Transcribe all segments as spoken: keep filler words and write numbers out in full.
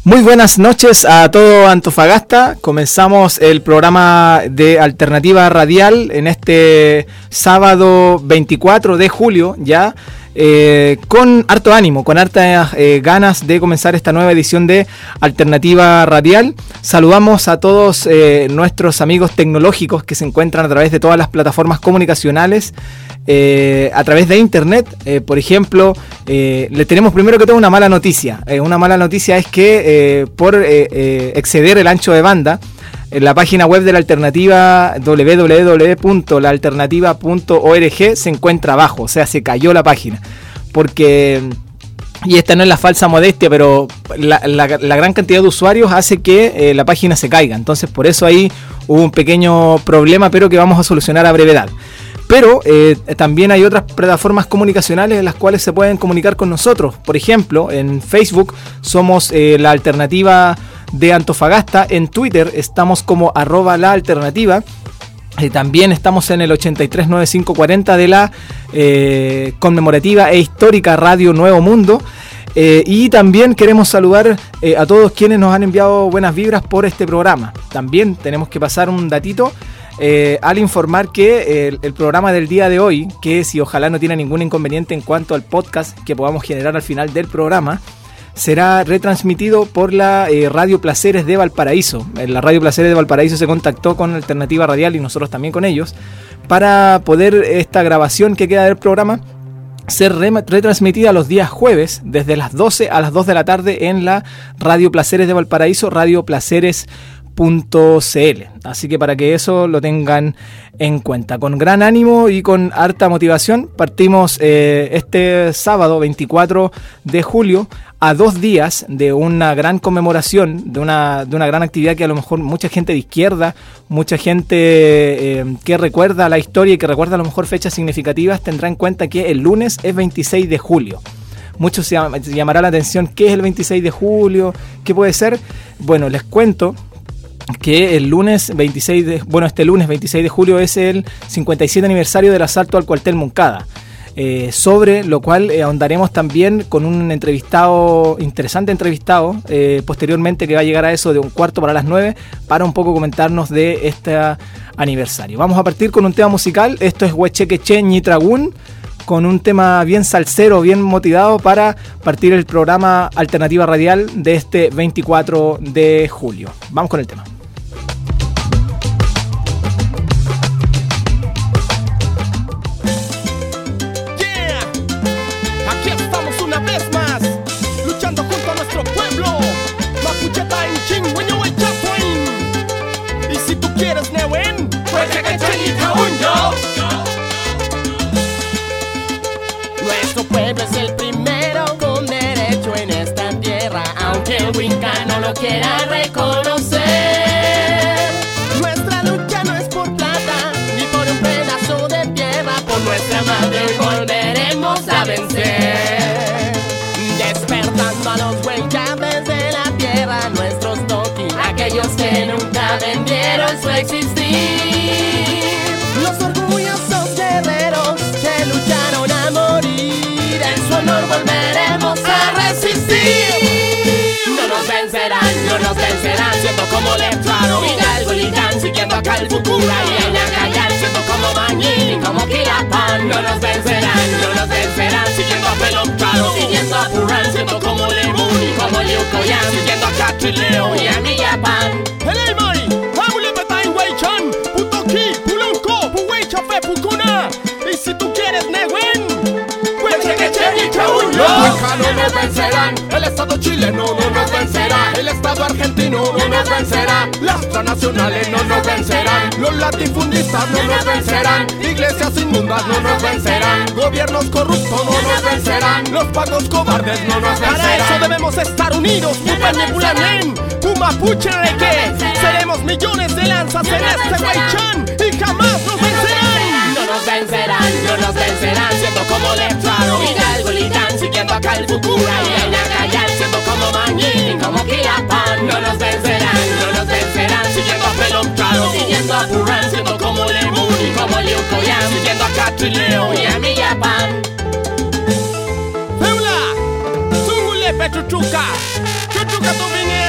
Muy buenas noches a todo Antofagasta. Comenzamos el programa de Alternativa Radial en este sábado veinticuatro de julio ya. Eh, con harto ánimo, con hartas eh, ganas de comenzar esta nueva edición de Alternativa Radial. Saludamos a todos eh, nuestros amigos tecnológicos que se encuentran a través de todas las plataformas comunicacionales, eh, a través de internet. Eh, por ejemplo, eh, le tenemos primero que todo una mala noticia. Eh, una mala noticia es que eh, por eh, eh, exceder el ancho de banda, en la página web de la Alternativa, doble u doble u doble u punto la alternativa punto org, se encuentra abajo, o sea, se cayó la página. Porque, y esta no es la falsa modestia, pero la, la, la gran cantidad de usuarios hace que eh, la página se caiga. Entonces, por eso ahí hubo un pequeño problema, pero que vamos a solucionar a brevedad. Pero eh, también hay otras plataformas comunicacionales en las cuales se pueden comunicar con nosotros. Por ejemplo, en Facebook somos eh, la Alternativa de Antofagasta. En Twitter estamos como arroba la alternativa. Eh, también estamos en el ochenta y tres noventa y cinco cuarenta de la eh, conmemorativa e histórica Radio Nuevo Mundo. Eh, y también queremos saludar eh, a todos quienes nos han enviado buenas vibras por este programa. También tenemos que pasar un datito eh, al informar que el, el programa del día de hoy, que si ojalá no tiene ningún inconveniente en cuanto al podcast que podamos generar al final del programa, será retransmitido por la eh, Radio Placeres de Valparaíso. La Radio Placeres de Valparaíso se contactó con Alternativa Radial y nosotros también con ellos para poder esta grabación que queda del programa ser re- retransmitida los días jueves desde las doce a las dos de la tarde en la Radio Placeres de Valparaíso, radio placeres punto c l. Así que para que eso lo tengan en cuenta. Con gran ánimo y con harta motivación partimos eh, este sábado veinticuatro de julio a dos días de una gran conmemoración, de una, de una gran actividad que a lo mejor mucha gente de izquierda, mucha gente eh, que recuerda la historia y que recuerda a lo mejor fechas significativas tendrá en cuenta que el lunes es veintiséis de julio. Muchos se, llama, se llamará la atención, ¿qué es el veintiséis de julio? ¿Qué puede ser? Bueno, les cuento que el lunes veintiséis de, bueno, este lunes veintiséis de julio es el cincuenta y siete aniversario del asalto al cuartel Moncada, eh, sobre lo cual eh, ahondaremos también con un entrevistado, interesante entrevistado, eh, posteriormente, que va a llegar a eso de un cuarto para las nueve, para un poco comentarnos de este aniversario. Vamos a partir con un tema musical. Esto es Huechequeche Ñitragún, con un tema bien salsero, bien motivado para partir el programa Alternativa Radial de este veinticuatro de julio. Vamos con el tema. Nuestro pueblo es el primero con derecho en esta tierra, aunque el Winca no lo quiera reconocer. Nuestra lucha no es por plata, ni por un pedazo de tierra. Por nuestra madre volveremos a vencer. Despertando a los Huencas desde la tierra, nuestros toquis, aquellos que nunca vendieron su existir. Los orgullosos guerreros que lucharon a morir, en su honor volveremos a resistir. No nos vencerán, no nos vencerán, siendo como Letraro, Hidalgo, Ligán, siguiendo a Calfucura y Añacayán, siendo como Mañín, como Quilapán. No nos vencerán, no nos vencerán, siguiendo a Pelón Claro, siguiendo a Purán, siendo como Lemún y como Liucoyán, siguiendo a Catrileo y a Millapán. Heley Mari, Hamule Betain Weichan, Putoki, Pulonco, Puwecha Fe Pucuna. Y si tú quieres Nehuen, los no nos vencerán, el Estado chileno no nos vencerá, el Estado argentino no nos vencerá, las transnacionales no nos vencerán, los latifundistas no nos vencerán, iglesias inmundas no nos vencerán, gobiernos corruptos no nos vencerán, los pagos cobardes no nos vencerán. Para eso debemos estar unidos, Pupanepulanen, Pumapuche Reque, seremos millones de lanzas en este Huaychán y jamás nos vencerán. No nos vencerán, no nos vencerán, siendo como Letraro, Hidalgo, Ligán, siguiendo a Calfucura y Añacayán, siendo como Mañín, como Quilapán. No nos vencerán, no nos vencerán, siguiendo a Pelón Claro, siguiendo a Purán, siendo como Lemún y como Liucoyán, siguiendo a Catrileo y a Millapán. Feula, Sungule Petruchuca, Chuchuca tu vine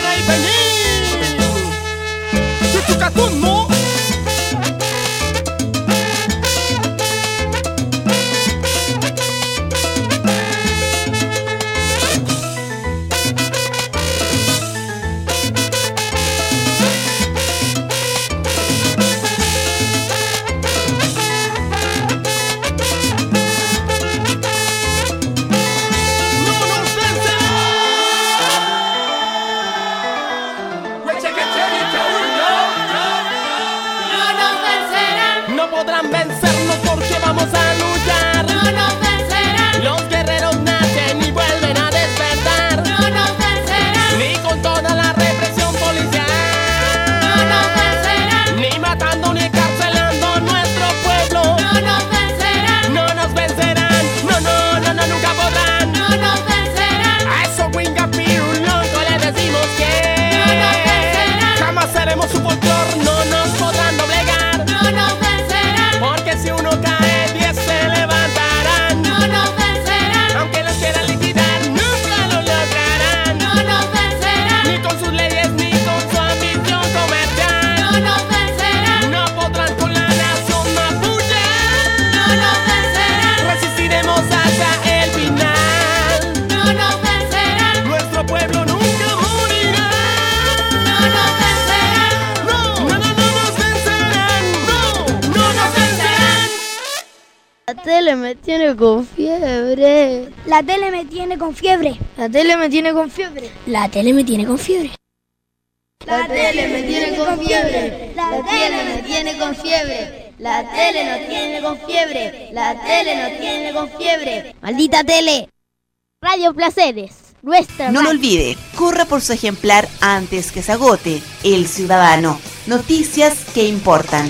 tele me tiene con fiebre. La tele me tiene con fiebre. La tele me tiene con fiebre. La tele me tiene con fiebre. La tele me tiene con fiebre. La tele me tiene con fiebre. La tele no tiene con fiebre. La tele no tiene con fiebre. Maldita tele. Radio Placeres, nuestra No radio. lo olvide, corra por su ejemplar antes que se agote. El Ciudadano. Noticias que importan.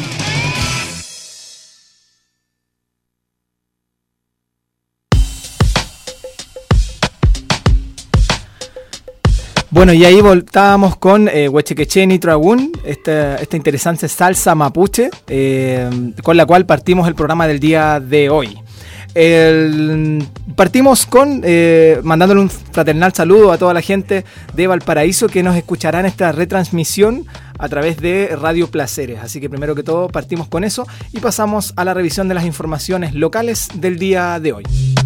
Bueno, y ahí voltábamos con eh, Huechequecheni Tragún, esta, esta interesante salsa mapuche, eh, con la cual partimos el programa del día de hoy. El, partimos con eh, mandándole un fraternal saludo a toda la gente de Valparaíso que nos escuchará en esta retransmisión a través de Radio Placeres. Así que primero que todo partimos con eso y pasamos a la revisión de las informaciones locales del día de hoy.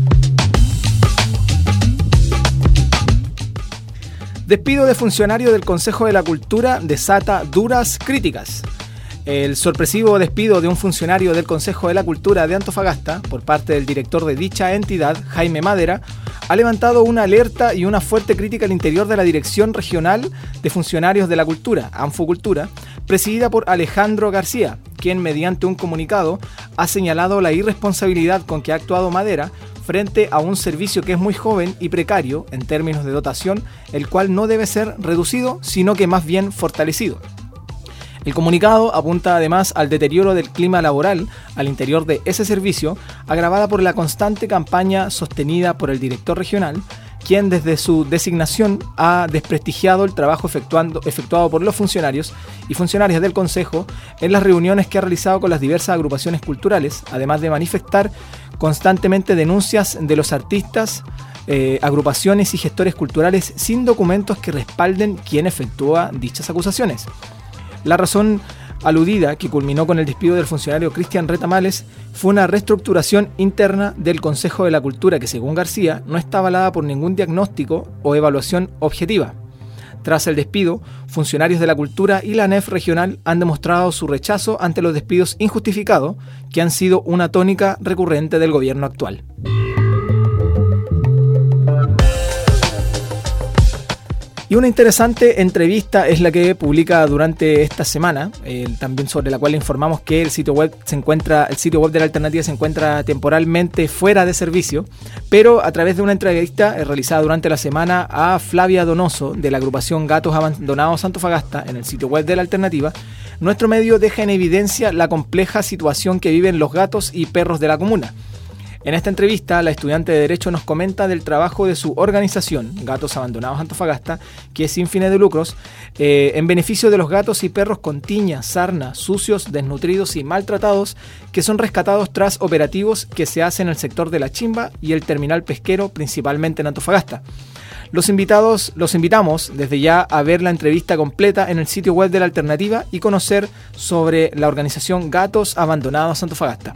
Despido de funcionario del Consejo de la Cultura desata duras críticas. El sorpresivo despido de un funcionario del Consejo de la Cultura de Antofagasta por parte del director de dicha entidad, Jaime Madera, ha levantado una alerta y una fuerte crítica al interior de la Dirección Regional de Funcionarios de la Cultura, Anfocultura, presidida por Alejandro García, quien mediante un comunicado ha señalado la irresponsabilidad con que ha actuado Madera frente a un servicio que es muy joven y precario en términos de dotación, el cual no debe ser reducido, sino que más bien fortalecido. El comunicado apunta además al deterioro del clima laboral al interior de ese servicio, agravada por la constante campaña sostenida por el director regional, quien desde su designación ha desprestigiado el trabajo efectuando, efectuado por los funcionarios y funcionarias del Consejo en las reuniones que ha realizado con las diversas agrupaciones culturales, además de manifestar constantemente denuncias de los artistas, eh, agrupaciones y gestores culturales sin documentos que respalden quién efectúa dichas acusaciones. La razón aludida, que culminó con el despido del funcionario Cristian Retamales, fue una reestructuración interna del Consejo de la Cultura que, según García, no está avalada por ningún diagnóstico o evaluación objetiva. Tras el despido, funcionarios de la cultura y la A N E F regional han demostrado su rechazo ante los despidos injustificados, que han sido una tónica recurrente del gobierno actual. Y una interesante entrevista es la que publica durante esta semana, eh, también sobre la cual informamos que el sitio web se encuentra, el sitio web de la alternativa se encuentra temporalmente fuera de servicio, pero a través de una entrevista eh, realizada durante la semana a Flavia Donoso de la agrupación Gatos Abandonados Antofagasta en el sitio web de la alternativa, nuestro medio deja en evidencia la compleja situación que viven los gatos y perros de la comuna. En esta entrevista, la estudiante de Derecho nos comenta del trabajo de su organización, Gatos Abandonados Antofagasta, que es sin fines de lucros, eh, en beneficio de los gatos y perros con tiña, sarna, sucios, desnutridos y maltratados, que son rescatados tras operativos que se hacen en el sector de La Chimba y el terminal pesquero, principalmente en Antofagasta. Los invitados, los invitamos desde ya a ver la entrevista completa en el sitio web de la alternativa y conocer sobre la organización Gatos Abandonados Antofagasta.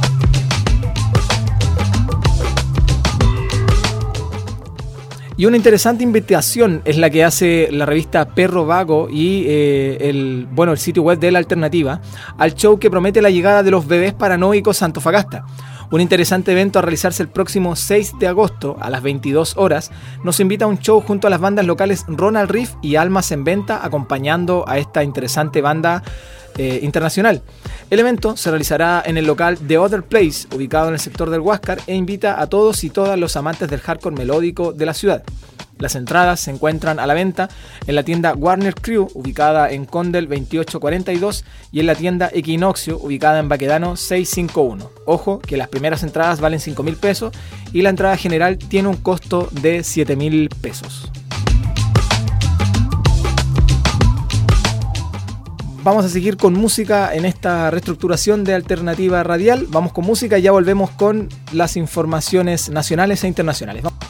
Y una interesante invitación es la que hace la revista Perro Vago y eh, el, bueno, el sitio web de la alternativa al show que promete la llegada de los bebés paranoicos a Antofagasta. Un interesante evento a realizarse el próximo seis de agosto a las veintidós horas nos invita a un show junto a las bandas locales Ronald Riff y Almas en Venta, acompañando a esta interesante banda eh, internacional. El evento se realizará en el local The Other Place, ubicado en el sector del Huáscar, e invita a todos y todas los amantes del hardcore melódico de la ciudad. Las entradas se encuentran a la venta en la tienda Warner Crew, ubicada en Condel veintiocho cuarenta y dos, y en la tienda Equinoccio, ubicada en Baquedano seiscientos cincuenta y uno. Ojo, que las primeras entradas valen cinco mil pesos y la entrada general tiene un costo de siete mil pesos. Vamos a seguir con música en esta reestructuración de Alternativa Radial. Vamos con música y ya volvemos con las informaciones nacionales e internacionales. Vamos.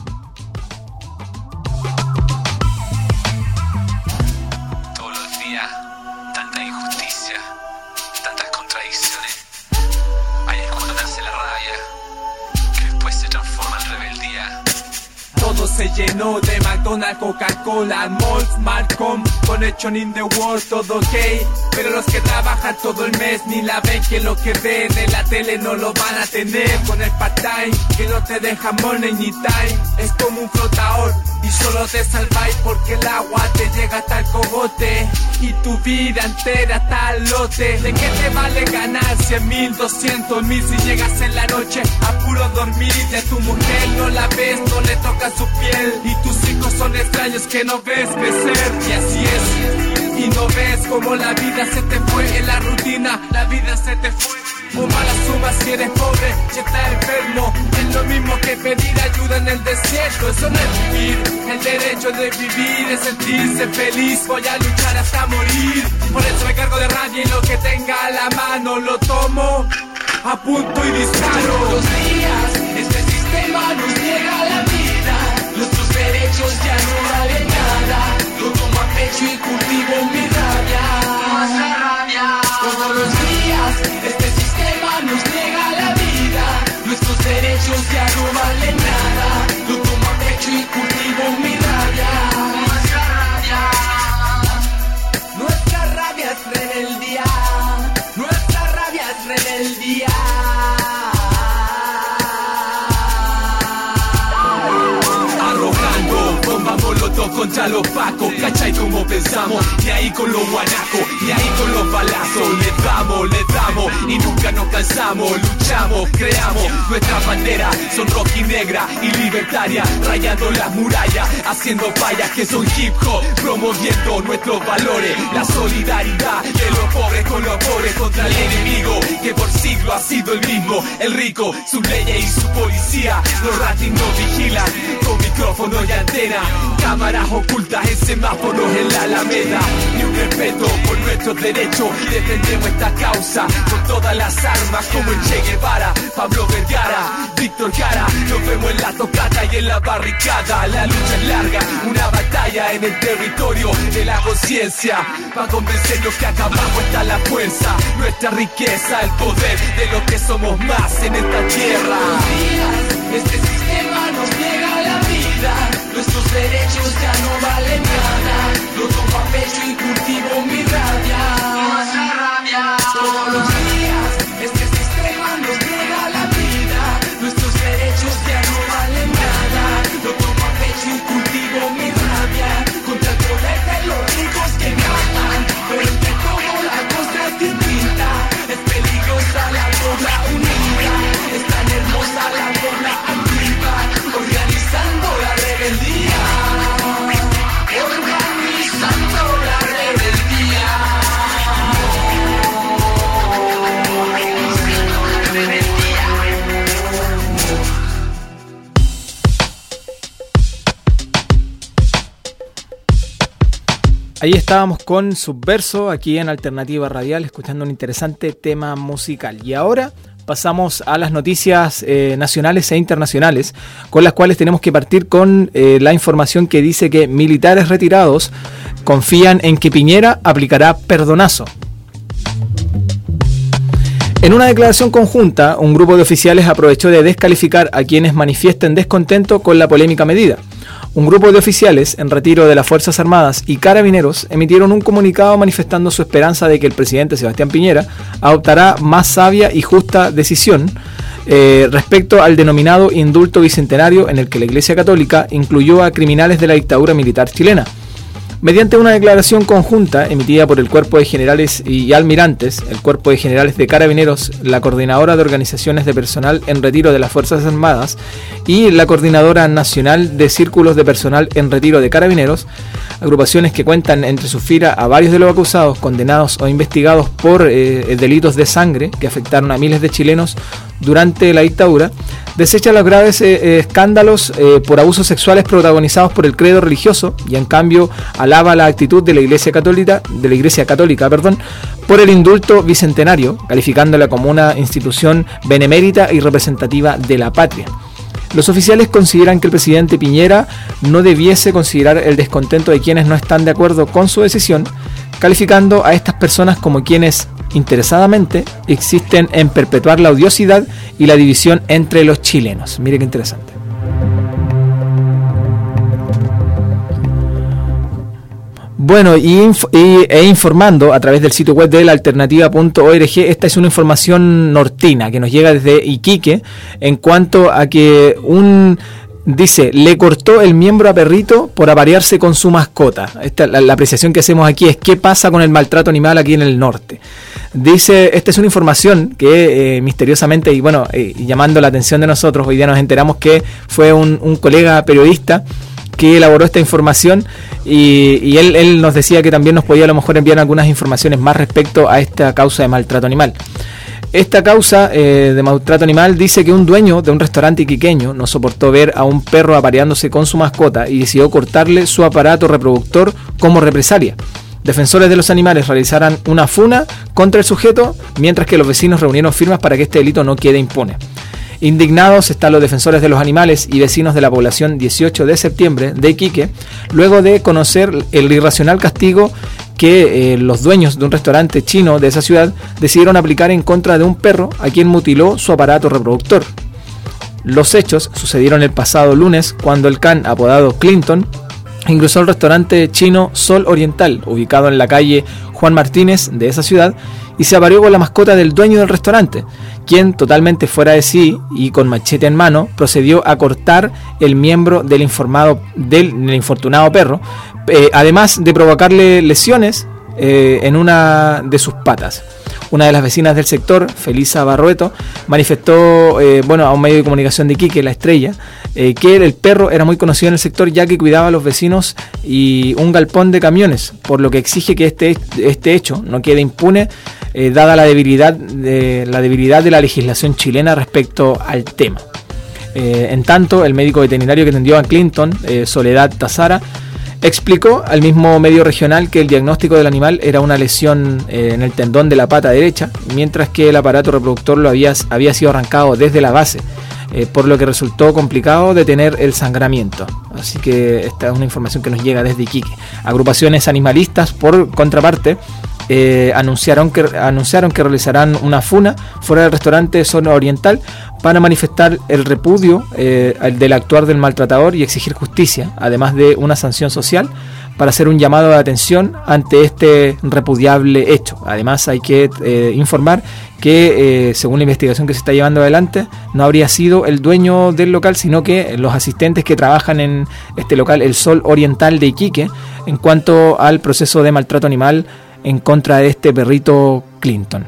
se llenó de McDonald's, Coca-Cola, malls, Malcolm, Connection in the World, todo ok. Pero los que trabajan todo el mes ni la ven, que lo que ven en la tele no lo van a tener. Con el part-time que no te deja money ni time, es como un flotador y solo te salváis porque el agua te llega hasta el cogote y tu vida entera hasta el lote. ¿De qué te vale ganar cien mil, doscientos mil si llegas en la noche a puro dormir? Y a tu mujer no la ves, no le toca su piel, y tus hijos son extraños que no ves crecer. Y así es, y no ves como la vida se te fue en la rutina, la vida se te fue. O mala suma si eres pobre y estás enfermo, es lo mismo que pedir ayuda en el desierto. Eso no es vivir, el derecho de vivir es sentirse feliz. Voy a luchar hasta morir, por eso me cargo de rabia y lo que tenga a la mano lo tomo, apunto y disparo. Todos los días este sistema nos niega la vida, nuestros derechos ya no valen nada. Lo tomo a pecho y cultivo mi rabia, más rabia. Todos los días este sistema nos niega la vida, nuestros derechos ya no valen nada. Lo tomo a pecho y cultivo mi rabia, más rabia. Nuestra rabia es rebeldía, nuestra rabia es rebeldía. Molotov contra los pacos, ¿cachai cómo pensamos? Ni ahí con los guanacos, ni ahí con los balazos. Les damos, les damos y nunca nos cansamos. Luchamos, creamos, nuestras banderas son roja y negra y libertaria, rayando las murallas, haciendo fallas que son hip hop, promoviendo nuestros valores. La solidaridad de los pobres con los pobres contra el enemigo, que por siglos ha sido el mismo, el rico, sus leyes y su policía. Los ratings nos vigilan con micrófono y antena, cámaras ocultas en semáforos en la Alameda. Ni un respeto por nuestros derechos, defendemos esta causa con todas las armas, como el Che Guevara, Pablo Vergara, Víctor Jara. Nos vemos en la tocata y en la barricada. La lucha es larga, una batalla en el territorio de la conciencia, para convencernos que acá abajo está la fuerza, nuestra riqueza, el poder de lo que somos más en esta tierra. Este sistema nos niega la vida, nuestros derechos ya no valen nada. Lo tomo a pecho y cultivo mi rabia, más rabia. Todos los días este sistema nos niega la vida, nuestros derechos ya no valen nada. Lo tomo a pecho y cultivo mi rabia, contra el poder de los ricos que matan. Pero entre todo la cosa es distinta, es peligrosa la cobra unida, es tan hermosa la cobra activa, organizando la rebeldía, organizando la rebeldía. Ahí estábamos con Subverso, aquí en Alternativa Radial, escuchando un interesante tema musical. Y ahora pasamos a las noticias eh, nacionales e internacionales, con las cuales tenemos que partir con eh, la información que dice que militares retirados confían en que Piñera aplicará perdonazo. En una declaración conjunta, un grupo de oficiales aprovechó de descalificar a quienes manifiesten descontento con la polémica medida. Un grupo de oficiales en retiro de las Fuerzas Armadas y Carabineros emitieron un comunicado manifestando su esperanza de que el presidente Sebastián Piñera adoptará más sabia y justa decisión eh, respecto al denominado indulto bicentenario, en el que la Iglesia Católica incluyó a criminales de la dictadura militar chilena. Mediante una declaración conjunta emitida por el Cuerpo de Generales y Almirantes, el Cuerpo de Generales de Carabineros, la Coordinadora de Organizaciones de Personal en Retiro de las Fuerzas Armadas y la Coordinadora Nacional de Círculos de Personal en Retiro de Carabineros, agrupaciones que cuentan entre sus filas a varios de los acusados, condenados o investigados por eh, delitos de sangre que afectaron a miles de chilenos durante la dictadura, desecha los graves eh, escándalos eh, por abusos sexuales protagonizados por el credo religioso y en cambio alaba la actitud de la Iglesia Católica, de la Iglesia Católica, perdón, por el indulto bicentenario, calificándola como una institución benemérita y representativa de la patria. Los oficiales consideran que el presidente Piñera no debiese considerar el descontento de quienes no están de acuerdo con su decisión, calificando a estas personas como quienes interesadamente existen en perpetuar la odiosidad y la división entre los chilenos. Mire qué interesante. Bueno, y, inf- y e informando a través del sitio web de la alternativa punto org, esta es una información nortina que nos llega desde Iquique en cuanto a que un... Dice, le cortó el miembro a perrito por aparearse con su mascota. Esta, la, la apreciación que hacemos aquí es qué pasa con el maltrato animal aquí en el norte. Dice, esta es una información que eh, misteriosamente, y bueno, eh, llamando la atención de nosotros, hoy día nos enteramos que fue un, un colega periodista que elaboró esta información y, y él, él nos decía que también nos podía a lo mejor enviar algunas informaciones más respecto a esta causa de maltrato animal. Esta causa eh, de maltrato animal dice que un dueño de un restaurante iquiqueño no soportó ver a un perro apareándose con su mascota y decidió cortarle su aparato reproductor como represalia. Defensores de los animales realizaron una funa contra el sujeto, mientras que los vecinos reunieron firmas para que este delito no quede impune. Indignados están los defensores de los animales y vecinos de la población dieciocho de septiembre de Iquique, luego de conocer el irracional castigo que eh, los dueños de un restaurante chino de esa ciudad decidieron aplicar en contra de un perro a quien mutiló su aparato reproductor. Los hechos sucedieron el pasado lunes cuando el can, apodado Clinton, ingresó al restaurante chino Sol Oriental, ubicado en la calle Juan Martínez de esa ciudad, y se apareó con la mascota del dueño del restaurante, quien, totalmente fuera de sí y con machete en mano, procedió a cortar el miembro del, informado, del, del infortunado perro, eh, además de provocarle lesiones eh, en una de sus patas. Una de las vecinas del sector, Felisa Barrueto, manifestó eh, bueno, a un medio de comunicación de Iquique, La Estrella, eh, que el perro era muy conocido en el sector ya que cuidaba a los vecinos y un galpón de camiones, por lo que exige que este, este hecho no quede impune, eh, dada la debilidad, de, la debilidad de la legislación chilena respecto al tema. Eh, en tanto, el médico veterinario que atendió a Clinton, eh, Soledad Tazara, explicó al mismo medio regional que el diagnóstico del animal era una lesión eh, en el tendón de la pata derecha, mientras que el aparato reproductor lo había, había sido arrancado desde la base, eh, por lo que resultó complicado detener el sangramiento. Así que esta es una información que nos llega desde Iquique. Agrupaciones animalistas, por contraparte, eh, anunciaron, que, anunciaron que realizarán una funa fuera del restaurante Zona Oriental para manifestar el repudio eh, del actuar del maltratador y exigir justicia, además de una sanción social, para hacer un llamado de atención ante este repudiable hecho. Además hay que eh, informar que eh, según la investigación que se está llevando adelante, no habría sido el dueño del local, sino que los asistentes que trabajan en este local, el Sol Oriental de Iquique, en cuanto al proceso de maltrato animal en contra de este perrito Clinton.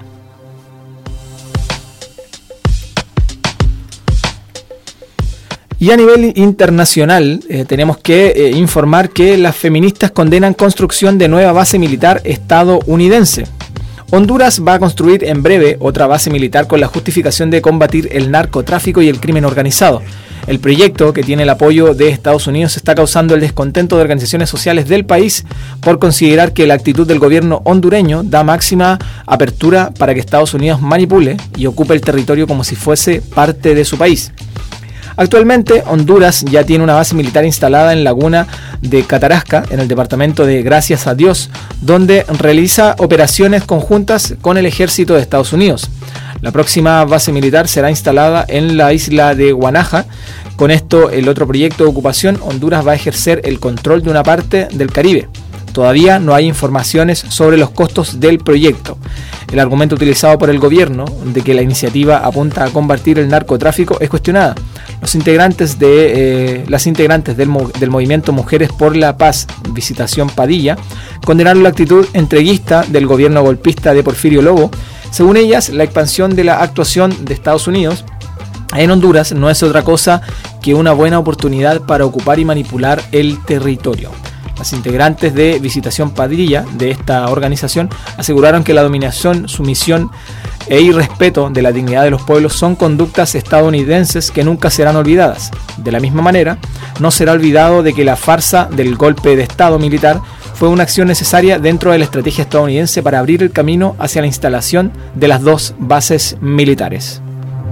Y a nivel internacional eh, tenemos que eh, informar que las feministas condenan construcción de nueva base militar estadounidense. Honduras va a construir en breve otra base militar con la justificación de combatir el narcotráfico y el crimen organizado. El proyecto, que tiene el apoyo de Estados Unidos, está causando el descontento de organizaciones sociales del país por considerar que la actitud del gobierno hondureño da máxima apertura para que Estados Unidos manipule y ocupe el territorio como si fuese parte de su país. Actualmente, Honduras ya tiene una base militar instalada en Laguna de Catarasca, en el departamento de Gracias a Dios, donde realiza operaciones conjuntas con el ejército de Estados Unidos. La próxima base militar será instalada en la isla de Guanaja. Con esto, el otro proyecto de ocupación, Honduras va a ejercer el control de una parte del Caribe. Todavía no hay informaciones sobre los costos del proyecto. El argumento utilizado por el gobierno de que la iniciativa apunta a combatir el narcotráfico es cuestionada. Los integrantes de eh, las integrantes del, del movimiento Mujeres por la Paz, Visitación Padilla, condenaron la actitud entreguista del gobierno golpista de Porfirio Lobo. Según ellas, la expansión de la actuación de Estados Unidos en Honduras no es otra cosa que una buena oportunidad para ocupar y manipular el territorio. Las integrantes de Visitación Padilla de esta organización aseguraron que la dominación, sumisión e irrespeto de la dignidad de los pueblos son conductas estadounidenses que nunca serán olvidadas. De la misma manera, no será olvidado de que la farsa del golpe de Estado militar fue una acción necesaria dentro de la estrategia estadounidense para abrir el camino hacia la instalación de las dos bases militares.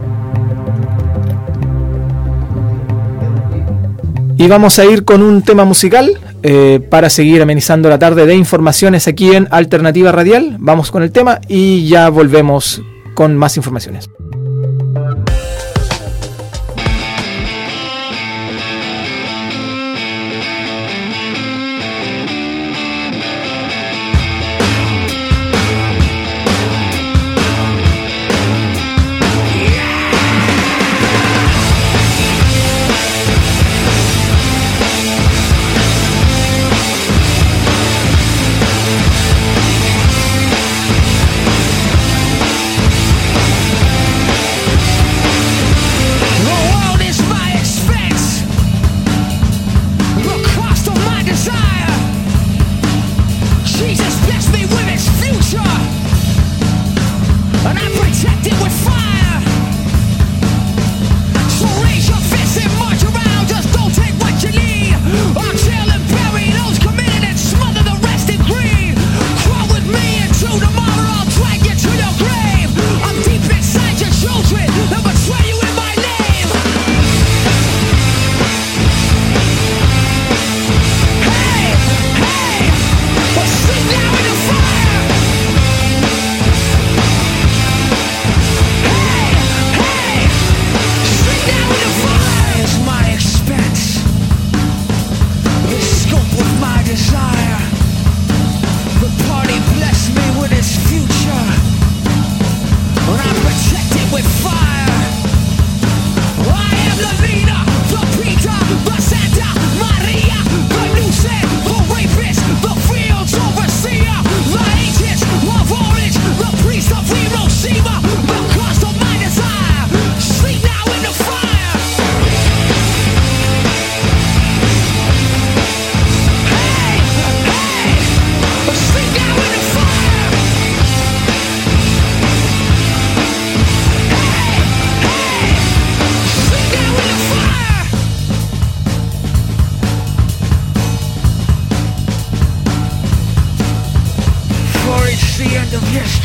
Y vamos a ir con un tema musical eh, para seguir amenizando la tarde de informaciones aquí en Alternativa Radial. Vamos con el tema y ya volvemos con más informaciones.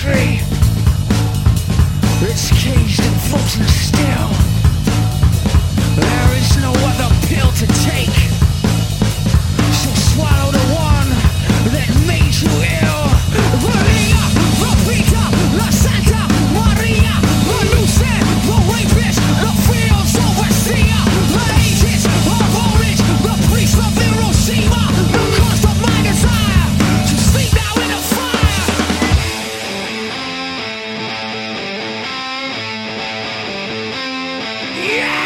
tree. It's caged and frozen still. There is no other pill to take. So swallow the one that made you ill. Maria, Rosita, La Santa Maria, the Lucid, the rapist, the fields overseer, the agents of orange, the priest of Hiroshima, the cost of my desire to sleep now in the fire. Yeah!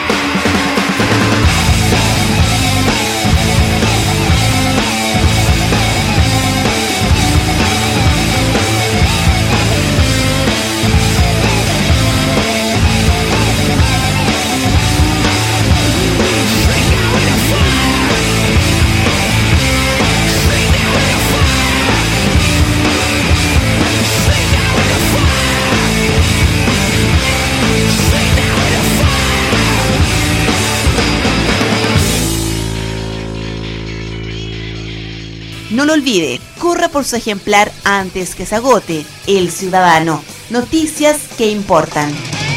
No lo olvide, corra por su ejemplar antes que se agote. El Ciudadano. Noticias que importan.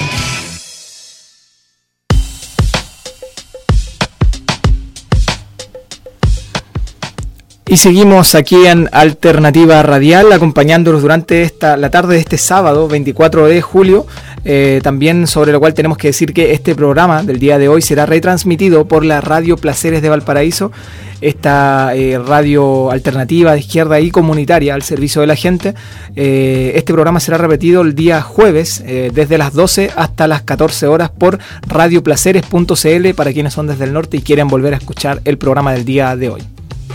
Y seguimos aquí en Alternativa Radial, acompañándolos durante esta la tarde de este sábado, veinticuatro de julio. Eh, también sobre lo cual tenemos que decir que este programa del día de hoy será retransmitido por la Radio Placeres de Valparaíso, esta eh, radio alternativa de izquierda y comunitaria al servicio de la gente. Eh, este programa será repetido el día jueves eh, desde las doce hasta las catorce horas por radio placeres punto c l para quienes son desde el norte y quieren volver a escuchar el programa del día de hoy.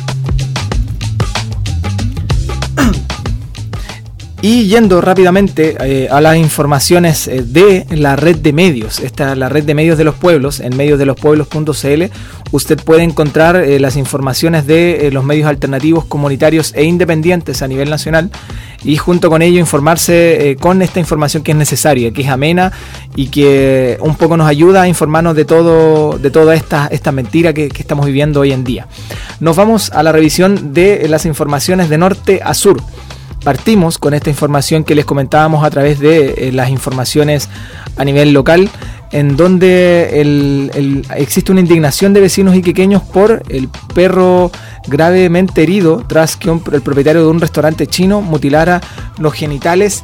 Y yendo rápidamente eh, a las informaciones eh, de la red de medios, esta la red de medios de los pueblos, en medios de los pueblos punto c l, usted puede encontrar eh, las informaciones de eh, los medios alternativos, comunitarios e independientes a nivel nacional, y junto con ello informarse eh, con esta información que es necesaria, que es amena y que un poco nos ayuda a informarnos de todo de toda esta, esta mentira que, que estamos viviendo hoy en día. Nos vamos a la revisión de las informaciones de norte a sur. Partimos con esta información que les comentábamos a través de eh, las informaciones a nivel local, en donde el, el, existe una indignación de vecinos iquiqueños por el perro gravemente herido tras que un, el propietario de un restaurante chino mutilara los genitales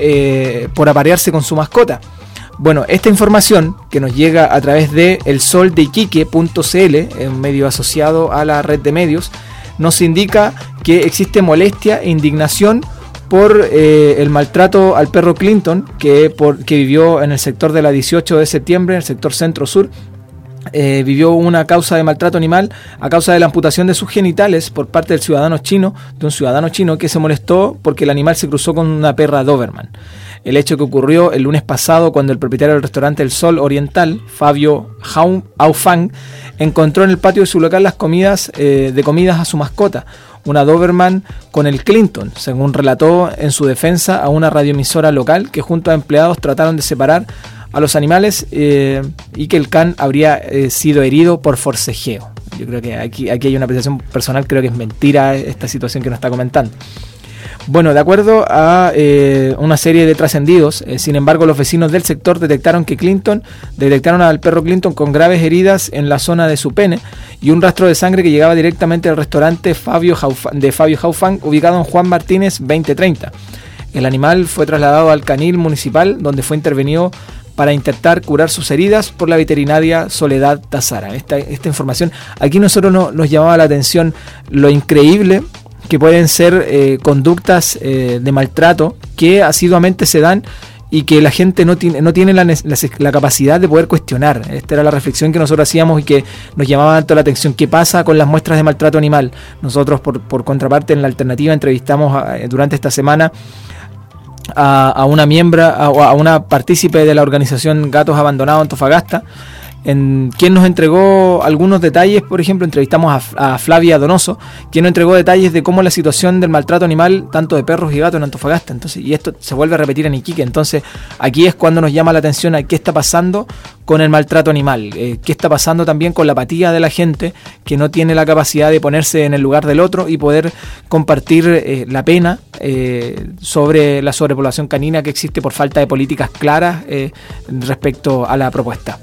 eh, por aparearse con su mascota. Bueno, esta información que nos llega a través de el sol de iquique punto c l, un medio asociado a la red de medios, nos indica que existe molestia e indignación por eh, el maltrato al perro Clinton que, por, que vivió en el sector de la dieciocho de septiembre, en el sector centro-sur. Eh, vivió una causa de maltrato animal a causa de la amputación de sus genitales por parte del ciudadano chino, de un ciudadano chino que se molestó porque el animal se cruzó con una perra Doberman. El hecho que ocurrió el lunes pasado cuando el propietario del restaurante El Sol Oriental, Fabio Haufang, encontró en el patio de su local las comidas eh, de comidas a su mascota, una Doberman con el Clinton, según relató en su defensa a una radioemisora local que junto a empleados trataron de separar a los animales eh, y que el can habría eh, sido herido por forcejeo. Yo creo que aquí, aquí hay una apreciación personal, creo que es mentira esta situación que nos está comentando. Bueno, de acuerdo a eh, una serie de trascendidos, eh, sin embargo, los vecinos del sector detectaron que Clinton, detectaron al perro Clinton con graves heridas en la zona de su pene y un rastro de sangre que llegaba directamente al restaurante Fabio Haufang, de Fabio Haufang, ubicado en Juan Martínez veinte treinta. El animal fue trasladado al canil municipal, donde fue intervenido para intentar curar sus heridas por la veterinaria Soledad Tazara. Esta, esta información, aquí nosotros no, nos llamaba la atención lo increíble que pueden ser eh, conductas eh, de maltrato que asiduamente se dan y que la gente no tiene, no tiene la, la, la capacidad de poder cuestionar. Esta era la reflexión que nosotros hhacíamos y que nos llamaba tanto la atención. ¿Qué pasa con las muestras de maltrato animal? Nosotros, por, por contraparte, en La Alternativa entrevistamos a, durante esta semana a, a una miembro, a, a una partícipe de la organización Gatos Abandonados Antofagasta, en quien nos entregó algunos detalles. Por ejemplo, entrevistamos a, a Flavia Donoso, quien nos entregó detalles de cómo la situación del maltrato animal, tanto de perros y gatos en Antofagasta. Entonces, y esto se vuelve a repetir en Iquique. Entonces, aquí es cuando nos llama la atención a qué está pasando con el maltrato animal, eh, qué está pasando también con la apatía de la gente que no tiene la capacidad de ponerse en el lugar del otro y poder compartir eh, la pena eh, sobre la sobrepoblación canina que existe por falta de políticas claras eh, respecto a la propuesta.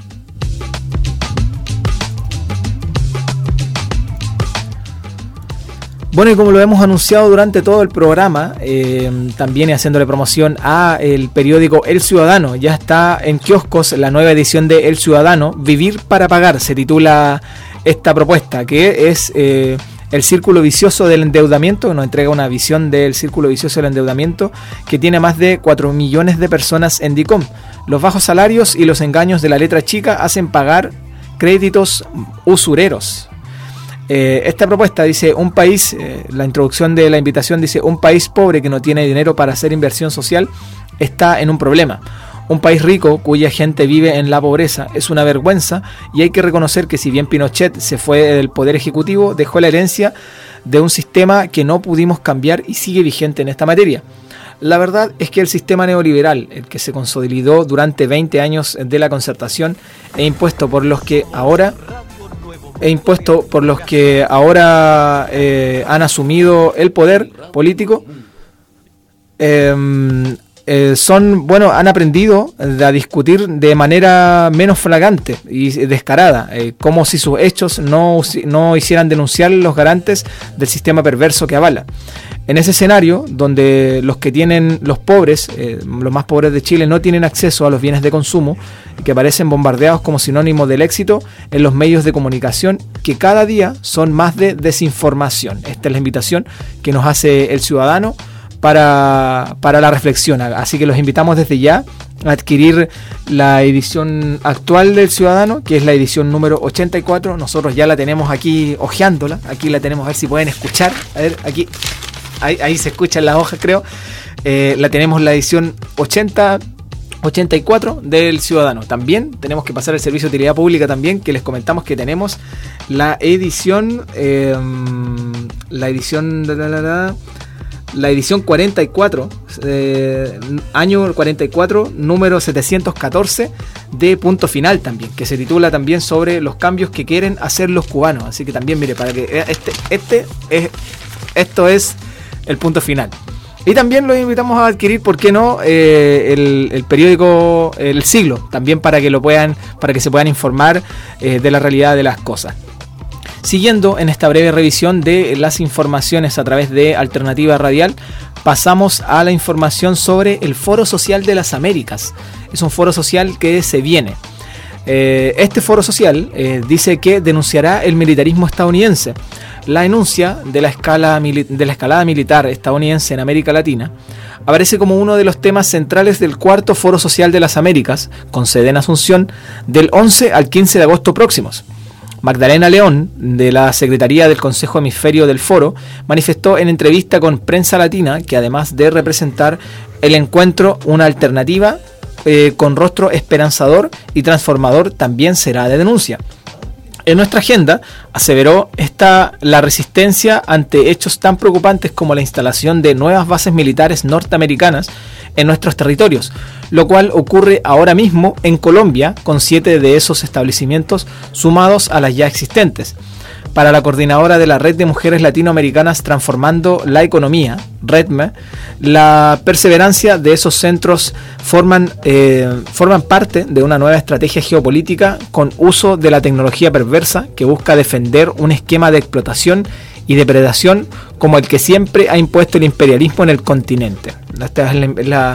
Bueno, y como lo hemos anunciado durante todo el programa, eh, también haciéndole promoción a el periódico El Ciudadano, ya está en kioscos la nueva edición de El Ciudadano, Vivir para Pagar, se titula esta propuesta, que es eh, el círculo vicioso del endeudamiento, nos entrega una visión del círculo vicioso del endeudamiento que tiene más de cuatro millones de personas en DICOM. Los bajos salarios y los engaños de la letra chica hacen pagar créditos usureros. Eh, esta propuesta dice, un país, eh, la introducción de la invitación dice, un país pobre que no tiene dinero para hacer inversión social está en un problema. Un país rico cuya gente vive en la pobreza es una vergüenza, y hay que reconocer que si bien Pinochet se fue del poder ejecutivo, dejó la herencia de un sistema que no pudimos cambiar y sigue vigente en esta materia. La verdad es que el sistema neoliberal, el que se consolidó durante veinte años de la concertación e impuesto por los que ahora... e impuesto por los que ahora eh, han asumido el poder político, eh, eh, son, bueno, han aprendido a discutir de manera menos flagrante y descarada, eh, como si sus hechos no, no hicieran denunciar los garantes del sistema perverso que avala. En ese escenario, donde los que tienen, los pobres, eh, los más pobres de Chile, no tienen acceso a los bienes de consumo, que aparecen bombardeados como sinónimo del éxito en los medios de comunicación, que cada día son más de desinformación. Esta es la invitación que nos hace El Ciudadano para, para la reflexión. Así que los invitamos desde ya a adquirir la edición actual del Ciudadano, que es la edición número ochenta y cuatro. Nosotros ya la tenemos aquí hojeándola. Aquí la tenemos, a ver si pueden escuchar. A ver, aquí... Ahí, ahí se escuchan las hojas, creo. Eh, la tenemos la edición ochenta, ochenta y cuatro del Ciudadano. También tenemos que pasar el servicio de utilidad pública también, que les comentamos que tenemos la edición, eh, la edición, la, la, la, la edición cuarenta y cuatro, eh, año cuarenta y cuatro, número setecientos catorce de Punto Final también, que se titula también sobre los cambios que quieren hacer los cubanos. Así que también, mire, para que este, este es, esto es el Punto Final. Y también los invitamos a adquirir, ¿por qué no?, eh, el, el periódico El Siglo, también para que lo puedan, para que se puedan informar eh, de la realidad de las cosas. Siguiendo en esta breve revisión de las informaciones a través de Alternativa Radial, pasamos a la información sobre el Foro Social de las Américas. Es un foro social que se viene. Eh, este foro social eh, dice que denunciará el militarismo estadounidense. La denuncia de la, escala mili- de la escalada militar estadounidense en América Latina aparece como uno de los temas centrales del cuarto Foro Social de las Américas, con sede en Asunción, del once al quince de agosto próximos. Magdalena León, de la Secretaría del Consejo Hemisferio del Foro, manifestó en entrevista con Prensa Latina que además de representar el encuentro, una alternativa eh, con rostro esperanzador y transformador también será de denuncia. En nuestra agenda, aseveró, está la resistencia ante hechos tan preocupantes como la instalación de nuevas bases militares norteamericanas en nuestros territorios, lo cual ocurre ahora mismo en Colombia, con siete de esos establecimientos sumados a las ya existentes. Para la coordinadora de la Red de Mujeres Latinoamericanas Transformando la Economía, REDME, la perseverancia de esos centros forman, eh, forman parte de una nueva estrategia geopolítica con uso de la tecnología perversa que busca defender un esquema de explotación y depredación como el que siempre ha impuesto el imperialismo en el continente. Esta es la, la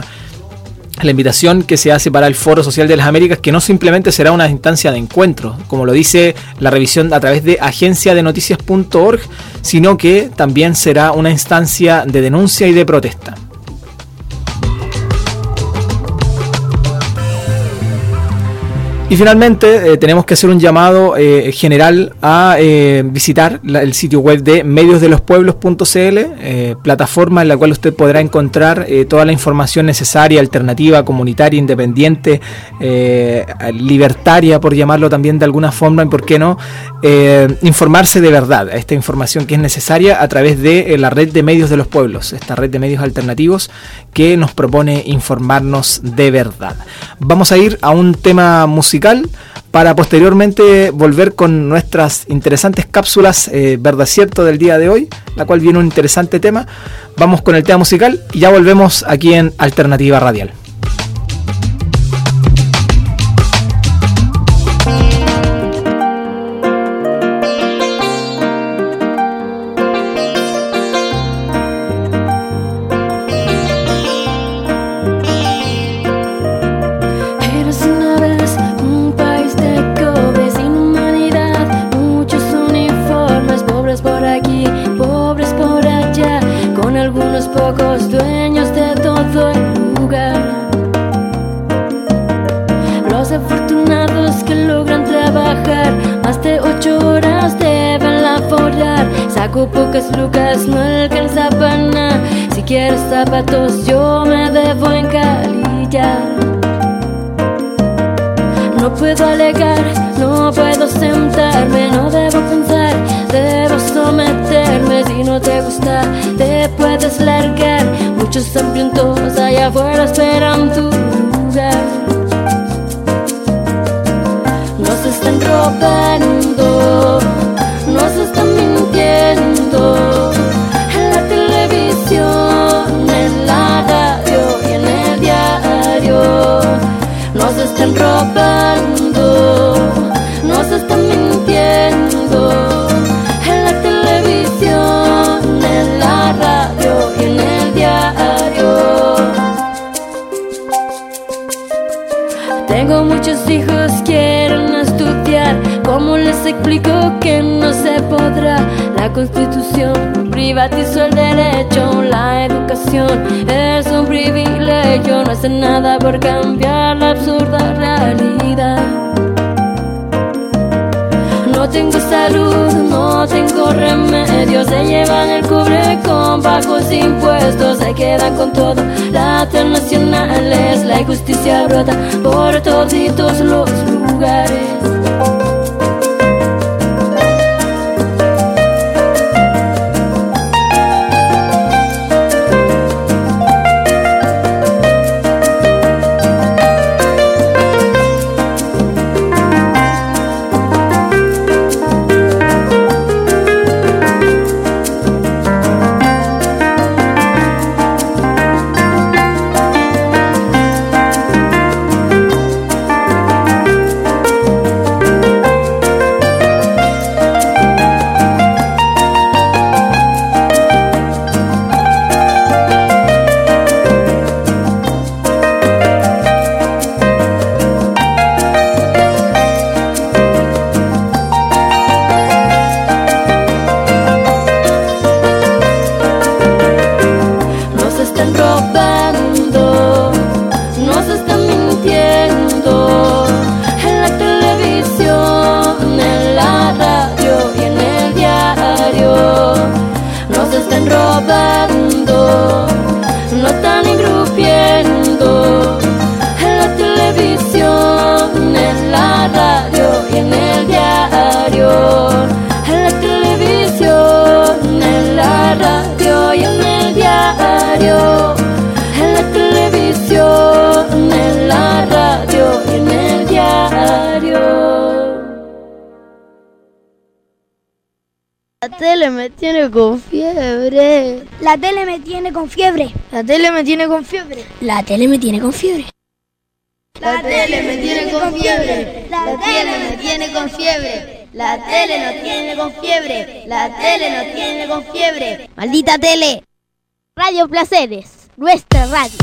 La invitación que se hace para el Foro Social de las Américas, que no simplemente será una instancia de encuentro, como lo dice la revisión a través de agencia de noticias punto org, sino que también será una instancia de denuncia y de protesta. Y Y finalmente eh, tenemos que hacer un llamado eh, general a eh, visitar la, el sitio web de medios de los pueblos punto c l, eh, plataforma en la cual usted podrá encontrar eh, toda la información necesaria, alternativa, comunitaria, independiente, eh, libertaria, por llamarlo también de alguna forma, y por qué no, eh, informarse de verdad, esta información que es necesaria a través de eh, la red de medios de los pueblos, esta red de medios alternativos que nos propone informarnos de verdad. Vamos a ir a un tema musical para posteriormente volver con nuestras interesantes cápsulas eh, verdad cierto del día de hoy, la cual viene un interesante tema. Vamos con el tema musical y ya volvemos aquí en Alternativa Radial. Pocos dueños de todo el lugar, los afortunados que logran trabajar más de ocho horas deben laborar. Saco pocas lucas, no alcanza para nada. Si quieres zapatos yo me debo encalillar. No puedo alegar, no puedo sentarme, no debo pensar, debo someterme. Si no te gusta, te puedes largar. Muchos hambrientos allá afuera esperan tu lugar. Nos están robando, nos están mintiendo en la televisión, en la radio y en el diario. Nos están robando, nos están mintiendo en la televisión, en la radio y en el diario. Tengo muchos hijos, quieren estudiar. ¿Cómo les explico que no se podrá? La Constitución privatizó el derecho, la educación es un privilegio. No hace nada por cambiar la absurda realidad. No tengo salud, no tengo remedio. Se llevan el cobre con bajos impuestos, se quedan con todo. Las transnacionales, la injusticia brota por toditos los lugares. La tele me tiene con fiebre. La tele me tiene con fiebre. La tele me tiene con fiebre. La tele me tiene con fiebre. La tele me tiene con fiebre. La tele me tiene con fiebre. La tele no tiene con fiebre. La tele no tiene con fiebre. Maldita tele. Radio Placeres, nuestra radio.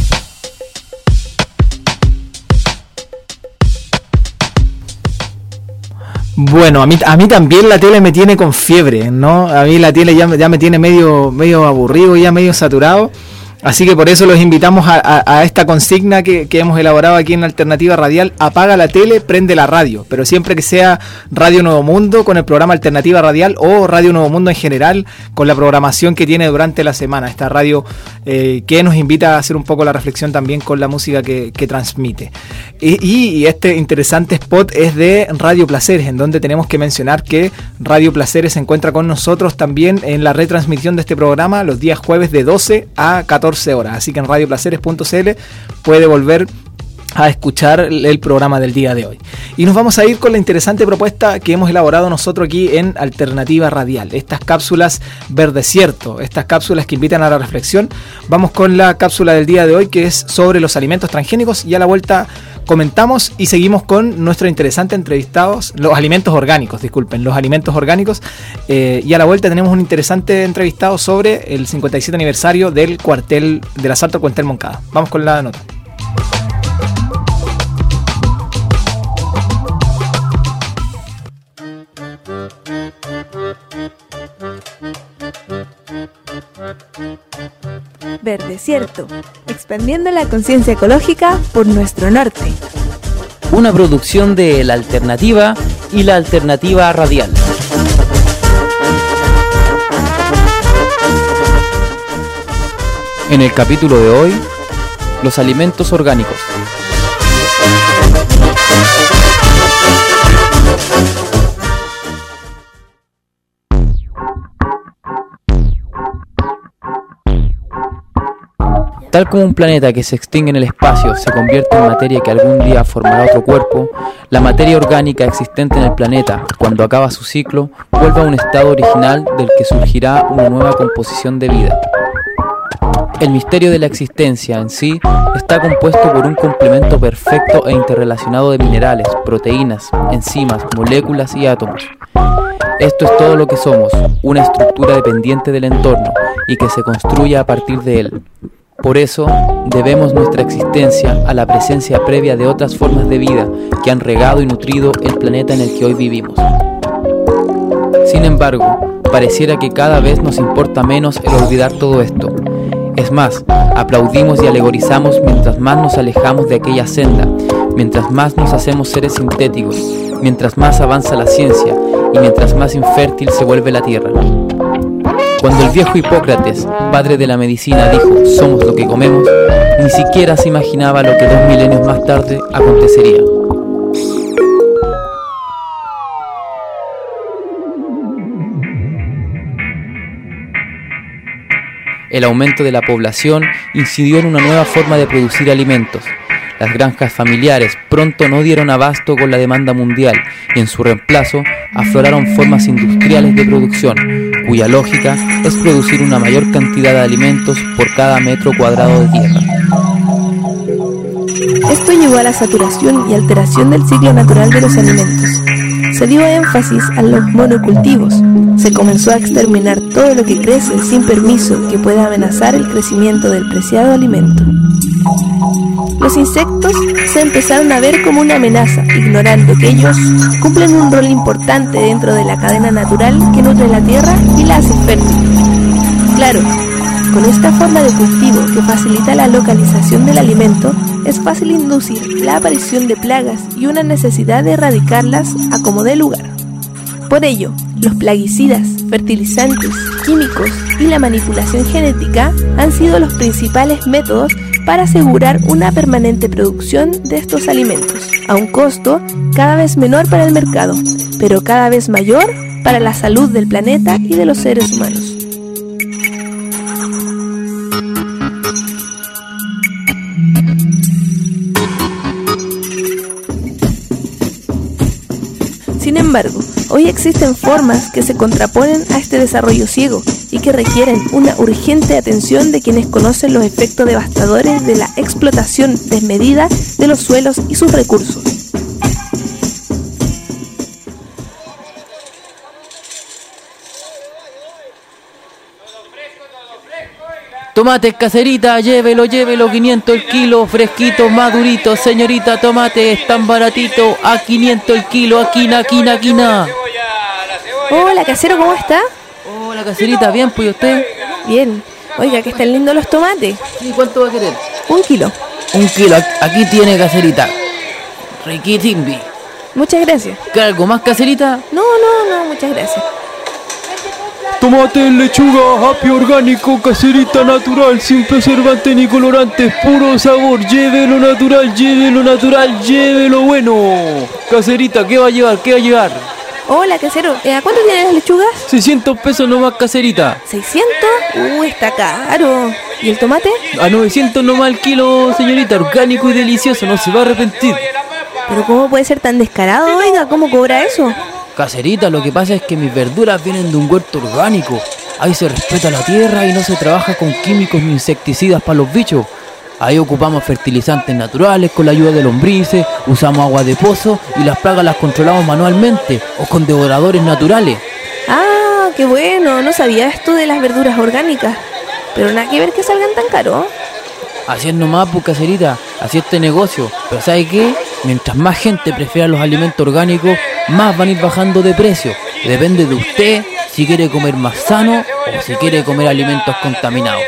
Bueno, a mí, a mí también la tele me tiene con fiebre, ¿no? A mí la tele ya, ya me tiene medio, medio aburrido, ya medio saturado. Así que por eso los invitamos a, a, a esta consigna que, que hemos elaborado aquí en Alternativa Radial: apaga la tele, prende la radio, pero siempre que sea Radio Nuevo Mundo con el programa Alternativa Radial, o Radio Nuevo Mundo en general con la programación que tiene durante la semana, esta radio eh, que nos invita a hacer un poco la reflexión también con la música que, que transmite. Y, y este interesante spot es de Radio Placeres, en donde tenemos que mencionar que Radio Placeres se encuentra con nosotros también en la retransmisión de este programa los días jueves de doce a catorce horas, así que en radio placeres punto c l puede volver a escuchar el programa del día de hoy. Y nos vamos a ir con la interesante propuesta que hemos elaborado nosotros aquí en Alternativa Radial, estas cápsulas verdecierto, estas cápsulas que invitan a la reflexión. Vamos con la cápsula del día de hoy, que es sobre los alimentos transgénicos, y a la vuelta comentamos y seguimos con nuestros interesantes entrevistados, los alimentos orgánicos, disculpen, los alimentos orgánicos, eh, y a la vuelta tenemos un interesante entrevistado sobre el cincuenta y siete aniversario del cuartel, del asalto al cuartel Moncada. Vamos con la nota. Verdecierto, expandiendo la conciencia ecológica por nuestro norte. Una producción de La Alternativa y La Alternativa Radial. En el capítulo de hoy, los alimentos orgánicos. Tal como un planeta que se extingue en el espacio se convierte en materia que algún día formará otro cuerpo, la materia orgánica existente en el planeta, cuando acaba su ciclo, vuelve a un estado original del que surgirá una nueva composición de vida. El misterio de la existencia en sí está compuesto por un complemento perfecto e interrelacionado de minerales, proteínas, enzimas, moléculas y átomos. Esto es todo lo que somos, una estructura dependiente del entorno y que se construye a partir de él. Por eso, debemos nuestra existencia a la presencia previa de otras formas de vida que han regado y nutrido el planeta en el que hoy vivimos. Sin embargo, pareciera que cada vez nos importa menos el olvidar todo esto. Es más, aplaudimos y alegorizamos mientras más nos alejamos de aquella senda, mientras más nos hacemos seres sintéticos, mientras más avanza la ciencia y mientras más infértil se vuelve la tierra. Cuando el viejo Hipócrates, padre de la medicina, dijo «somos lo que comemos», ni siquiera se imaginaba lo que dos milenios más tarde acontecería. El aumento de la población incidió en una nueva forma de producir alimentos. Las granjas familiares pronto no dieron abasto con la demanda mundial y en su reemplazo afloraron formas industriales de producción, cuya lógica es producir una mayor cantidad de alimentos por cada metro cuadrado de tierra. Esto llevó a la saturación y alteración del ciclo natural de los alimentos. Se dio énfasis a los monocultivos. Se comenzó a exterminar todo lo que crece sin permiso que pueda amenazar el crecimiento del preciado alimento. Los insectos se empezaron a ver como una amenaza, ignorando que ellos cumplen un rol importante dentro de la cadena natural que nutre la tierra y la hace fértil. Claro, con esta forma de cultivo que facilita la localización del alimento, es fácil inducir la aparición de plagas y una necesidad de erradicarlas a como dé lugar. Por ello, los plaguicidas, fertilizantes, químicos y la manipulación genética han sido los principales métodos para asegurar una permanente producción de estos alimentos, a un costo cada vez menor para el mercado, pero cada vez mayor para la salud del planeta y de los seres humanos. Sin embargo, hoy existen formas que se contraponen a este desarrollo ciego y que requieren una urgente atención de quienes conocen los efectos devastadores de la explotación desmedida de los suelos y sus recursos. Tomates caserita, llévelo, llévelo, quinientos el kilo, fresquitos, maduritos, señorita, tomate, están baratitos, a quinientos el kilo, aquina, quina, quina. Hola, casero, ¿cómo está? Hola, caserita, bien, pues, ¿y usted? Bien. Oiga, que están lindos los tomates. ¿Y cuánto va a querer? Un kilo. Un kilo, aquí tiene, caserita. Riquitimbi. Muchas gracias. ¿Qué, algo más, caserita? No, no, no, muchas gracias. Tomate, lechuga, apio orgánico, caserita natural, sin preservantes ni colorantes, puro sabor. Llévelo natural, llévelo natural, llévelo bueno. Caserita, ¿qué va a llevar? ¿Qué va a llevar? Hola, casero. ¿A cuánto tienen las lechugas? seiscientos pesos nomás, caserita. ¿seiscientos? Uy, está caro. ¿Y el tomate? A novecientos nomás el kilo, señorita. Orgánico y delicioso, no se va a arrepentir. ¿Pero cómo puede ser tan descarado, oiga? ¿Cómo cobra eso? Caserita, lo que pasa es que mis verduras vienen de un huerto orgánico. Ahí se respeta la tierra y no se trabaja con químicos ni insecticidas para los bichos. Ahí ocupamos fertilizantes naturales con la ayuda de lombrices, usamos agua de pozo y las plagas las controlamos manualmente o con devoradores naturales. Ah, qué bueno, no sabía esto de las verduras orgánicas. Pero nada que ver que salgan tan caros. Así es nomás, pues, caserita, así es este negocio. Pero ¿sabe qué? Mientras más gente prefiera los alimentos orgánicos, más van a ir bajando de precio. Depende de usted si quiere comer más sano o si quiere comer alimentos contaminados.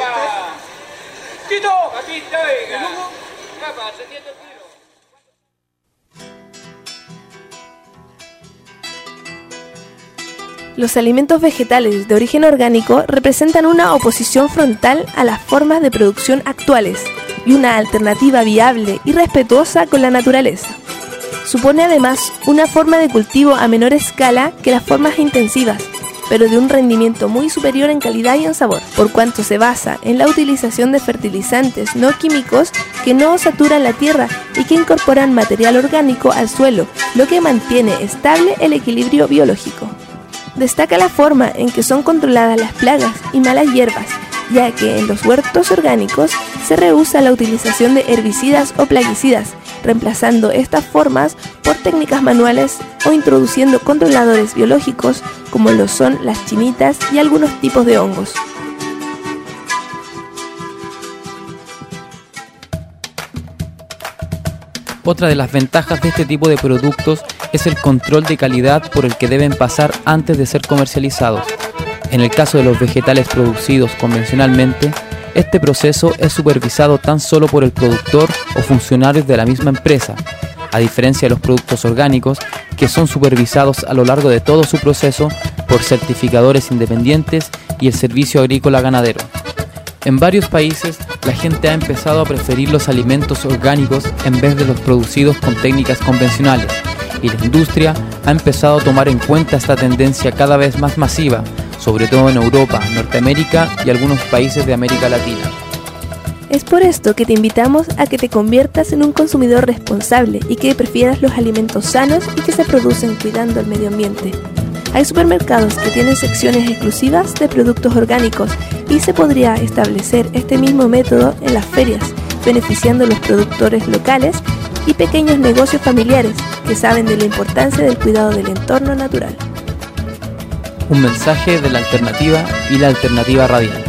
Los alimentos vegetales de origen orgánico representan una oposición frontal a las formas de producción actuales y una alternativa viable y respetuosa con la naturaleza. Supone además una forma de cultivo a menor escala que las formas intensivas, pero de un rendimiento muy superior en calidad y en sabor, por cuanto se basa en la utilización de fertilizantes no químicos que no saturan la tierra y que incorporan material orgánico al suelo, lo que mantiene estable el equilibrio biológico. Destaca la forma en que son controladas las plagas y malas hierbas, ya que en los huertos orgánicos se rehúsa la utilización de herbicidas o plaguicidas, reemplazando estas formas por técnicas manuales o introduciendo controladores biológicos como lo son las chinitas y algunos tipos de hongos. Otra de las ventajas de este tipo de productos es el control de calidad por el que deben pasar antes de ser comercializados. En el caso de los vegetales producidos convencionalmente, este proceso es supervisado tan solo por el productor o funcionarios de la misma empresa, a diferencia de los productos orgánicos, que son supervisados a lo largo de todo su proceso por certificadores independientes y el Servicio Agrícola Ganadero. En varios países, la gente ha empezado a preferir los alimentos orgánicos en vez de los producidos con técnicas convencionales, y la industria ha empezado a tomar en cuenta esta tendencia cada vez más masiva, sobre todo en Europa, Norteamérica y algunos países de América Latina. Es por esto que te invitamos a que te conviertas en un consumidor responsable y que prefieras los alimentos sanos y que se producen cuidando el medio ambiente. Hay supermercados que tienen secciones exclusivas de productos orgánicos y se podría establecer este mismo método en las ferias, beneficiando a los productores locales y pequeños negocios familiares que saben de la importancia del cuidado del entorno natural. Un mensaje de la alternativa y la alternativa radial.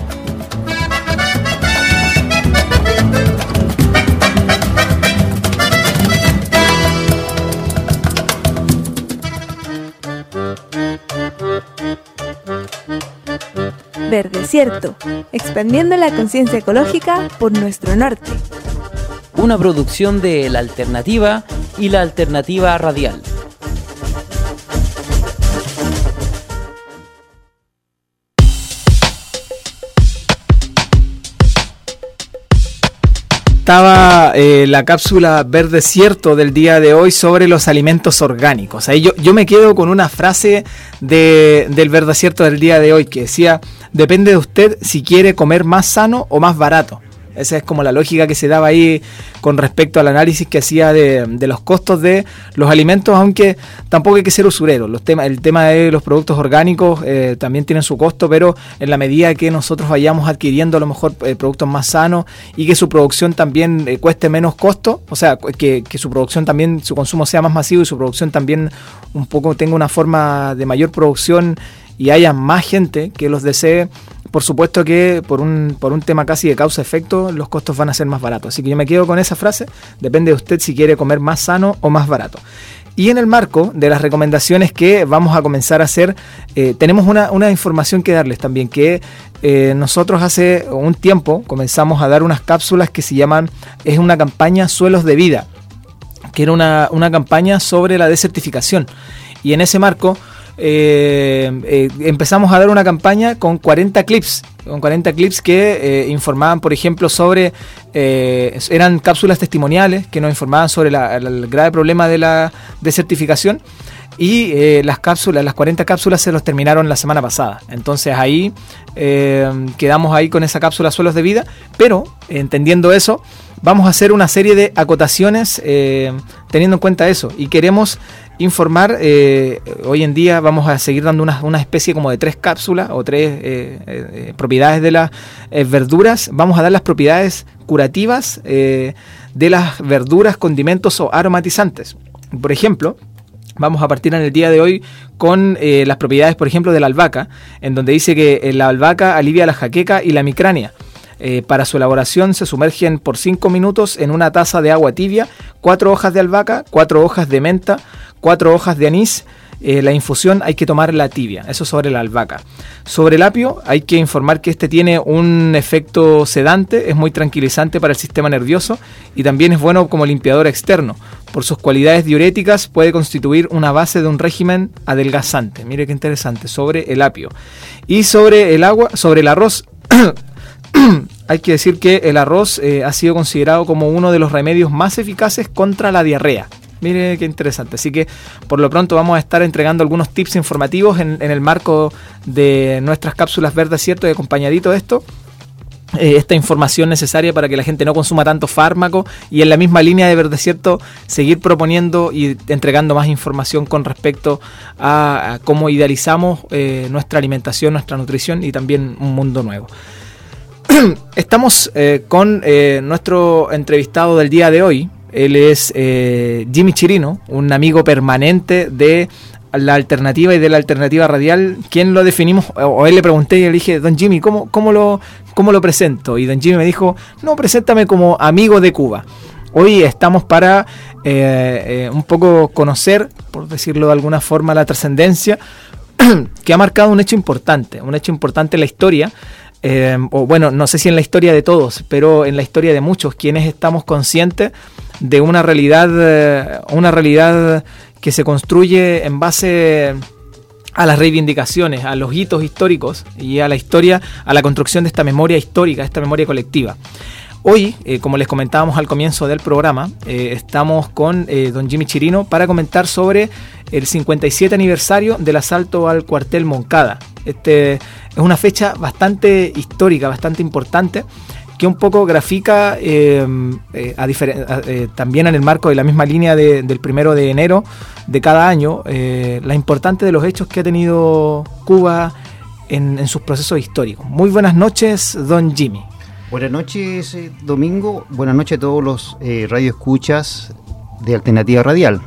Verdecierto, expandiendo la conciencia ecológica por nuestro norte. Una producción de la alternativa y la alternativa radial. Estaba eh, la cápsula Verdecierto del día de hoy sobre los alimentos orgánicos. Ahí yo, yo me quedo con una frase de, del Verdecierto del día de hoy que decía: depende de usted si quiere comer más sano o más barato. Esa es como la lógica que se daba ahí con respecto al análisis que hacía de, de los costos de los alimentos, aunque tampoco hay que ser usurero. Los temas, el tema de los productos orgánicos eh, también tienen su costo, pero en la medida que nosotros vayamos adquiriendo a lo mejor eh, productos más sanos y que su producción también eh, cueste menos costo, o sea, que, que su producción también, su consumo sea más masivo y su producción también un poco tenga una forma de mayor producción y haya más gente que los desee, por supuesto que por un por un tema casi de causa-efecto los costos van a ser más baratos. Así que yo me quedo con esa frase: depende de usted si quiere comer más sano o más barato. Y en el marco de las recomendaciones que vamos a comenzar a hacer, eh, tenemos una, una información que darles también, que eh, nosotros hace un tiempo comenzamos a dar unas cápsulas que se llaman, es una campaña Suelos de Vida, que era una, una campaña sobre la desertificación. Y en ese marco eh, eh, empezamos a dar una campaña con cuarenta clips, con cuarenta clips que eh, informaban, por ejemplo, sobre, eh, eran cápsulas testimoniales que nos informaban sobre la, el grave problema de la desertificación. Y eh, las cápsulas, las cuarenta cápsulas se los terminaron la semana pasada. Entonces ahí eh, quedamos ahí con esa cápsula Suelos de Vida, pero entendiendo eso, vamos a hacer una serie de acotaciones eh, teniendo en cuenta eso. Y queremos informar, eh, hoy en día vamos a seguir dando una, una especie como de tres cápsulas o tres eh, eh, propiedades de las eh, verduras. Vamos a dar las propiedades curativas eh, de las verduras, condimentos o aromatizantes. Por ejemplo, vamos a partir en el día de hoy con eh, las propiedades, por ejemplo, de la albahaca, en donde dice que eh, la albahaca alivia la jaqueca y la micrania. Eh, para su elaboración se sumergen por cinco minutos en una taza de agua tibia, cuatro hojas de albahaca, cuatro hojas de menta, cuatro hojas de anís. Eh, la infusión hay que tomarla tibia. Eso sobre la albahaca. Sobre el apio hay que informar que este tiene un efecto sedante, es muy tranquilizante para el sistema nervioso y también es bueno como limpiador externo. Por sus cualidades diuréticas puede constituir una base de un régimen adelgazante. Mire qué interesante, sobre el apio. Y sobre el agua, sobre el arroz, hay que decir que el arroz eh, ha sido considerado como uno de los remedios más eficaces contra la diarrea. Mire qué interesante. Así que por lo pronto vamos a estar entregando algunos tips informativos en, en el marco de nuestras cápsulas Verde Cierto y acompañadito de esto. Eh, esta información necesaria para que la gente no consuma tanto fármaco y en la misma línea de Verde Cierto seguir proponiendo y entregando más información con respecto a, a cómo idealizamos eh, nuestra alimentación, nuestra nutrición y también un mundo nuevo. Estamos eh, con eh, nuestro entrevistado del día de hoy. Él es eh, Jimmy Chirino, un amigo permanente de la alternativa y de la alternativa radial. ¿Quién lo definimos? O él le pregunté y le dije, don Jimmy, ¿cómo, cómo, lo, ¿cómo lo presento? Y don Jimmy me dijo, no, preséntame como amigo de Cuba. Hoy estamos para eh, eh, un poco conocer, por decirlo de alguna forma, la trascendencia que ha marcado un hecho importante, un hecho importante en la historia. Eh, o bueno, no sé si en la historia de todos, pero en la historia de muchos, quienes estamos conscientes de una realidad, eh, una realidad que se construye en base a las reivindicaciones, a los hitos históricos y a la historia, a la construcción de esta memoria histórica, esta memoria colectiva. Hoy, eh, como les comentábamos al comienzo del programa, eh, estamos con eh, don Jimmy Chirino para comentar sobre el cincuenta y siete aniversario del asalto al cuartel Moncada. Este es una fecha bastante histórica, bastante importante, que un poco grafica eh, eh, a diferen- a, eh, también en el marco de la misma línea de, del primero de enero de cada año, eh, la importante de los hechos que ha tenido Cuba en, en sus procesos históricos. Muy buenas noches, don Jimmy. Buenas noches, eh, Domingo. Buenas noches a todos los eh, radioescuchas de Alternativa Radial.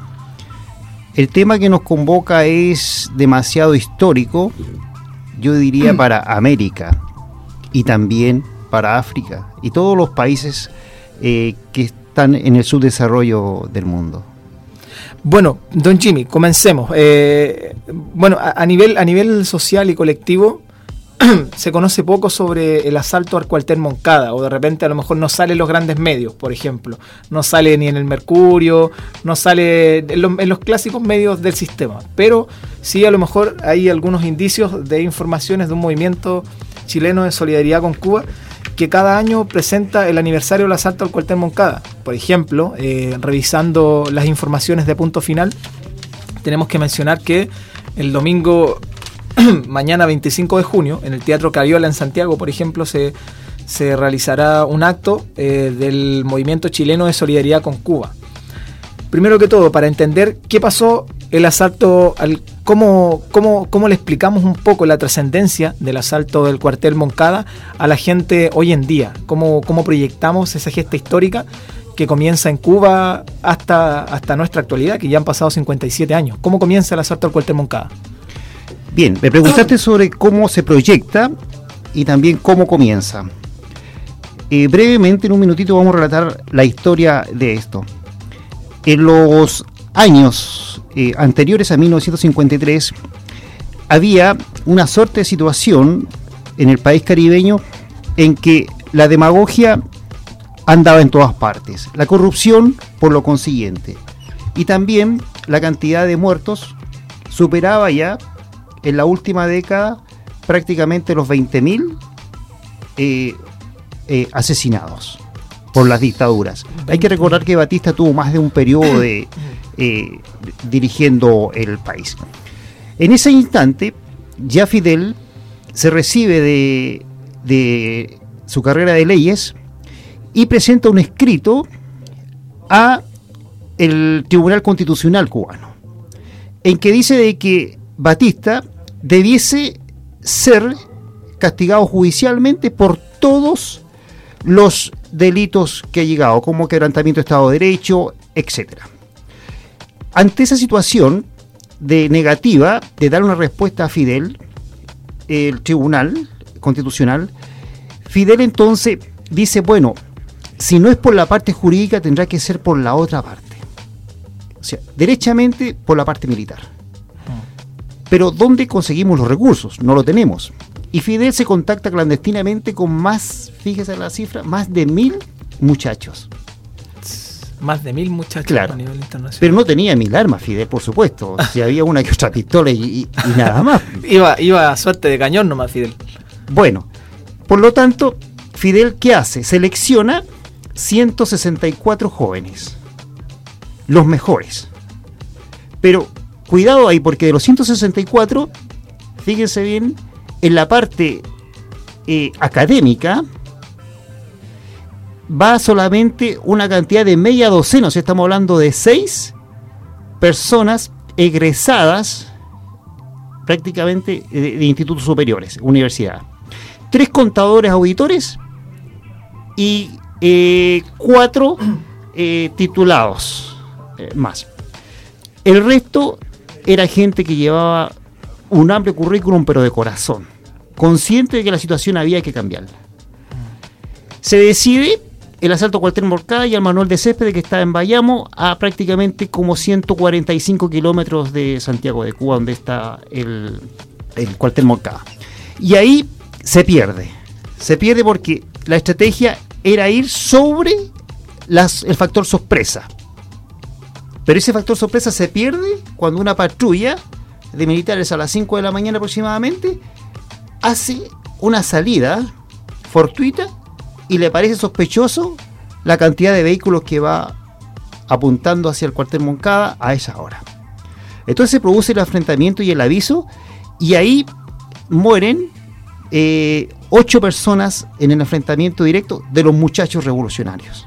El tema que nos convoca es demasiado histórico, yo diría para América y también para África y todos los países eh, que están en el subdesarrollo del mundo. Bueno, don Jimmy, comencemos. Eh, bueno, a, a nivel a nivel social y colectivo se conoce poco sobre el asalto al cuartel Moncada, o de repente a lo mejor no sale en los grandes medios, por ejemplo. No sale ni en el Mercurio, no sale en, lo, en los clásicos medios del sistema. Pero sí a lo mejor hay algunos indicios de informaciones de un movimiento chileno de solidaridad con Cuba que cada año presenta el aniversario del asalto al cuartel Moncada. Por ejemplo, eh, revisando las informaciones de Punto Final, tenemos que mencionar que el domingo mañana veinticinco de junio, en el Teatro Cariola en Santiago, por ejemplo, se, se realizará un acto eh, del Movimiento Chileno de Solidaridad con Cuba. Primero que todo, para entender qué pasó el asalto, al, cómo, cómo, cómo le explicamos un poco la trascendencia del asalto del cuartel Moncada a la gente hoy en día, cómo, cómo proyectamos esa gesta histórica que comienza en Cuba hasta, hasta nuestra actualidad, que ya han pasado cincuenta y siete años. ¿Cómo comienza el asalto al cuartel Moncada? Bien, me preguntaste sobre cómo se proyecta y también cómo comienza. Eh, brevemente, en un minutito, vamos a relatar la historia de esto. En los años eh, anteriores a mil novecientos cincuenta y tres había una suerte de situación en el país caribeño en que la demagogia andaba en todas partes, la corrupción por lo consiguiente, y también la cantidad de muertos superaba ya en la última década prácticamente los veinte mil eh, eh, asesinados por las dictaduras. Hay que recordar que Batista tuvo más de un periodo de, eh, dirigiendo el país. En ese instante, ya Fidel se recibe de, de su carrera de leyes y presenta un escrito a el Tribunal Constitucional cubano, en que dice de que Batista debiese ser castigado judicialmente por todos los delitos que ha llegado, como quebrantamiento de Estado de Derecho, etcétera. Ante esa situación de negativa de dar una respuesta a Fidel, el Tribunal Constitucional, Fidel entonces dice, bueno, si no es por la parte jurídica, tendrá que ser por la otra parte. O sea, derechamente por la parte militar. Pero ¿dónde conseguimos los recursos? No lo tenemos. Y Fidel se contacta clandestinamente con más, fíjese la cifra, más de mil muchachos. Más de mil muchachos claro, a nivel internacional. Pero no tenía mil armas Fidel, por supuesto. Si había una que otra pistola y, y, y nada más. iba, iba a suerte de cañón nomás Fidel. Bueno, por lo tanto, Fidel, ¿qué hace? Selecciona ciento sesenta y cuatro jóvenes. Los mejores. Pero cuidado ahí, porque de los ciento sesenta y cuatro, fíjense bien, en la parte eh, académica va solamente una cantidad de media docena, o sea, estamos hablando de seis personas egresadas prácticamente de, de institutos superiores, universidad. Tres contadores auditores y eh, cuatro eh, titulados eh, más. El resto era gente que llevaba un amplio currículum, pero de corazón, consciente de que la situación había que cambiarla. Se decide el asalto a cuartel Moncada y al Manuel de Céspedes, que está en Bayamo, a prácticamente como ciento cuarenta y cinco kilómetros de Santiago de Cuba, donde está el, el cuartel Moncada. Y ahí se pierde. Se pierde porque la estrategia era ir sobre las, el factor sorpresa. Pero ese factor sorpresa se pierde cuando una patrulla de militares a las cinco de la mañana aproximadamente hace una salida fortuita y le parece sospechoso la cantidad de vehículos que va apuntando hacia el cuartel Moncada a esa hora. Entonces se produce el enfrentamiento y el aviso, y ahí mueren eh, ocho personas en el enfrentamiento directo de los muchachos revolucionarios.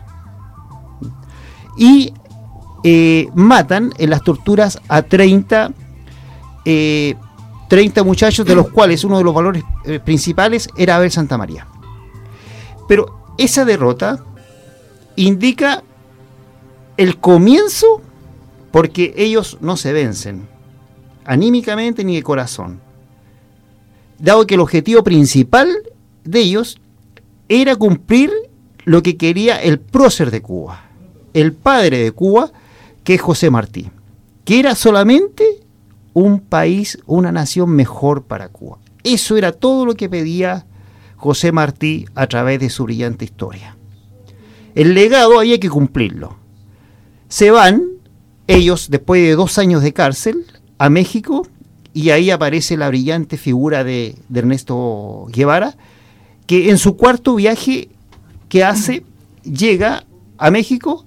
Y eh, matan en las torturas a treinta, eh, treinta muchachos, de los cuales uno de los valores eh, principales era Abel Santamaría. Pero esa derrota indica el comienzo, porque ellos no se vencen, anímicamente ni de corazón, dado que el objetivo principal de ellos era cumplir lo que quería el prócer de Cuba, el padre de Cuba, que es José Martí, que era solamente un país, una nación mejor para Cuba. Eso era todo lo que pedía José Martí a través de su brillante historia. El legado había que cumplirlo. Se van ellos, después de dos años de cárcel, a México, y ahí aparece la brillante figura de, de Ernesto Guevara, que en su cuarto viaje que hace, llega a México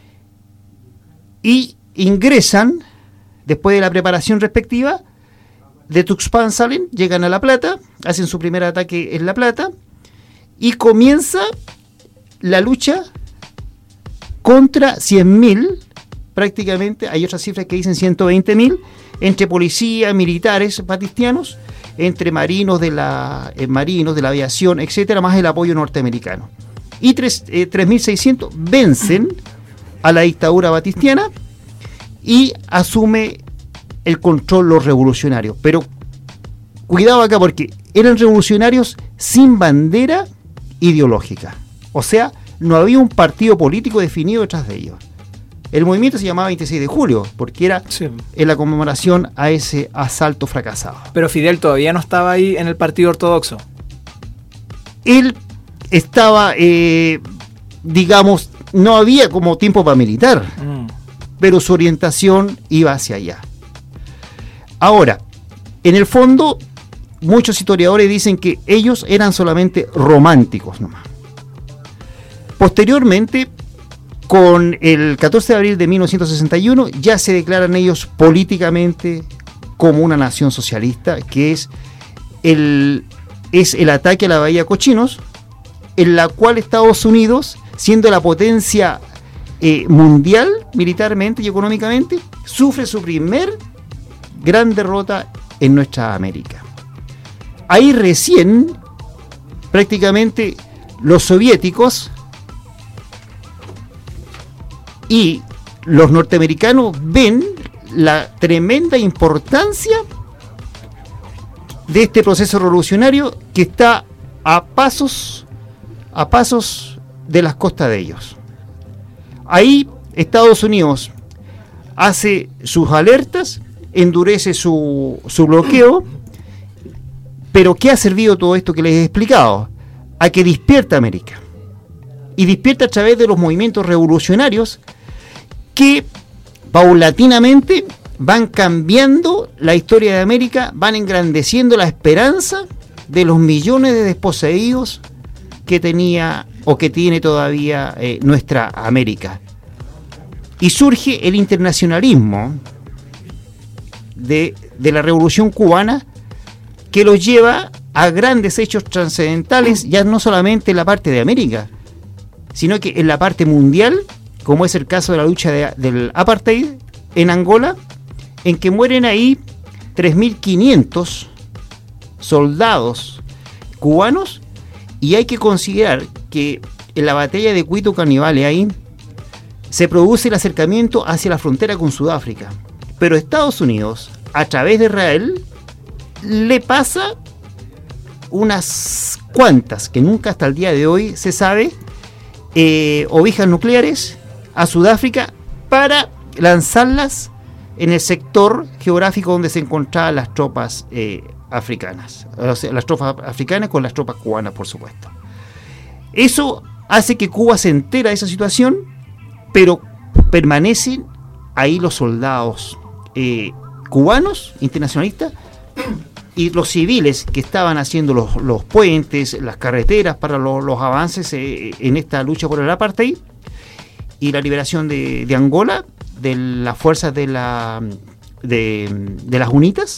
y ingresan, después de la preparación respectiva, de Tuxpan salen, llegan a La Plata, hacen su primer ataque en La Plata, y comienza la lucha contra cien mil, prácticamente, hay otras cifras que dicen ciento veinte mil, entre policías, militares batistianos, entre marinos de la eh, marinos de la aviación, etcétera, más el apoyo norteamericano. Y tres mil seiscientos vencen a la dictadura batistiana y asume el control los revolucionarios. Pero cuidado acá, porque eran revolucionarios sin bandera ideológica. O sea, no había un partido político definido detrás de ellos. El movimiento se llamaba veintiséis de julio, porque era sí. en la conmemoración a ese asalto fracasado. Pero Fidel todavía no estaba ahí en el Partido Ortodoxo. Él estaba, eh, digamos, no había como tiempo para militar, mm. pero su orientación iba hacia allá. Ahora, en el fondo, muchos historiadores dicen que ellos eran solamente románticos nomás. Posteriormente, con el catorce de abril de mil novecientos sesenta y uno, ya se declaran ellos políticamente como una nación socialista, que es el, es el ataque a la Bahía Cochinos, en la cual Estados Unidos, siendo la potencia eh, mundial, militarmente y económicamente, sufre su primer gran derrota en nuestra América. Ahí recién, prácticamente, los soviéticos y los norteamericanos ven la tremenda importancia de este proceso revolucionario que está a pasos, a pasos de las costas de ellos. Ahí Estados Unidos hace sus alertas, endurece su, su bloqueo, pero ¿qué ha servido todo esto que les he explicado? A que despierta América. Y despierta a través de los movimientos revolucionarios que paulatinamente van cambiando la historia de América, van engrandeciendo la esperanza de los millones de desposeídos que tenía o que tiene todavía eh, nuestra América. Y surge el internacionalismo de, de la Revolución Cubana, que los lleva a grandes hechos trascendentales, ya no solamente en la parte de América, sino que en la parte mundial, como es el caso de la lucha de, del apartheid en Angola, en que mueren ahí tres mil quinientos soldados cubanos, y hay que considerar que en la batalla de Cuito Canivale ahí se produce el acercamiento hacia la frontera con Sudáfrica, pero Estados Unidos, a través de Israel, le pasa unas cuantas, que nunca hasta el día de hoy se sabe, eh, ovejas nucleares a Sudáfrica para lanzarlas en el sector geográfico donde se encontraban las tropas eh, africanas, o sea, las tropas africanas con las tropas cubanas, por supuesto. Eso hace que Cuba se entera de esa situación, pero permanecen ahí los soldados eh, cubanos, internacionalistas, y los civiles que estaban haciendo los, los puentes, las carreteras para los, los avances eh, en esta lucha por el apartheid y la liberación de, de Angola, de las fuerzas de, la, de, de las UNITAS,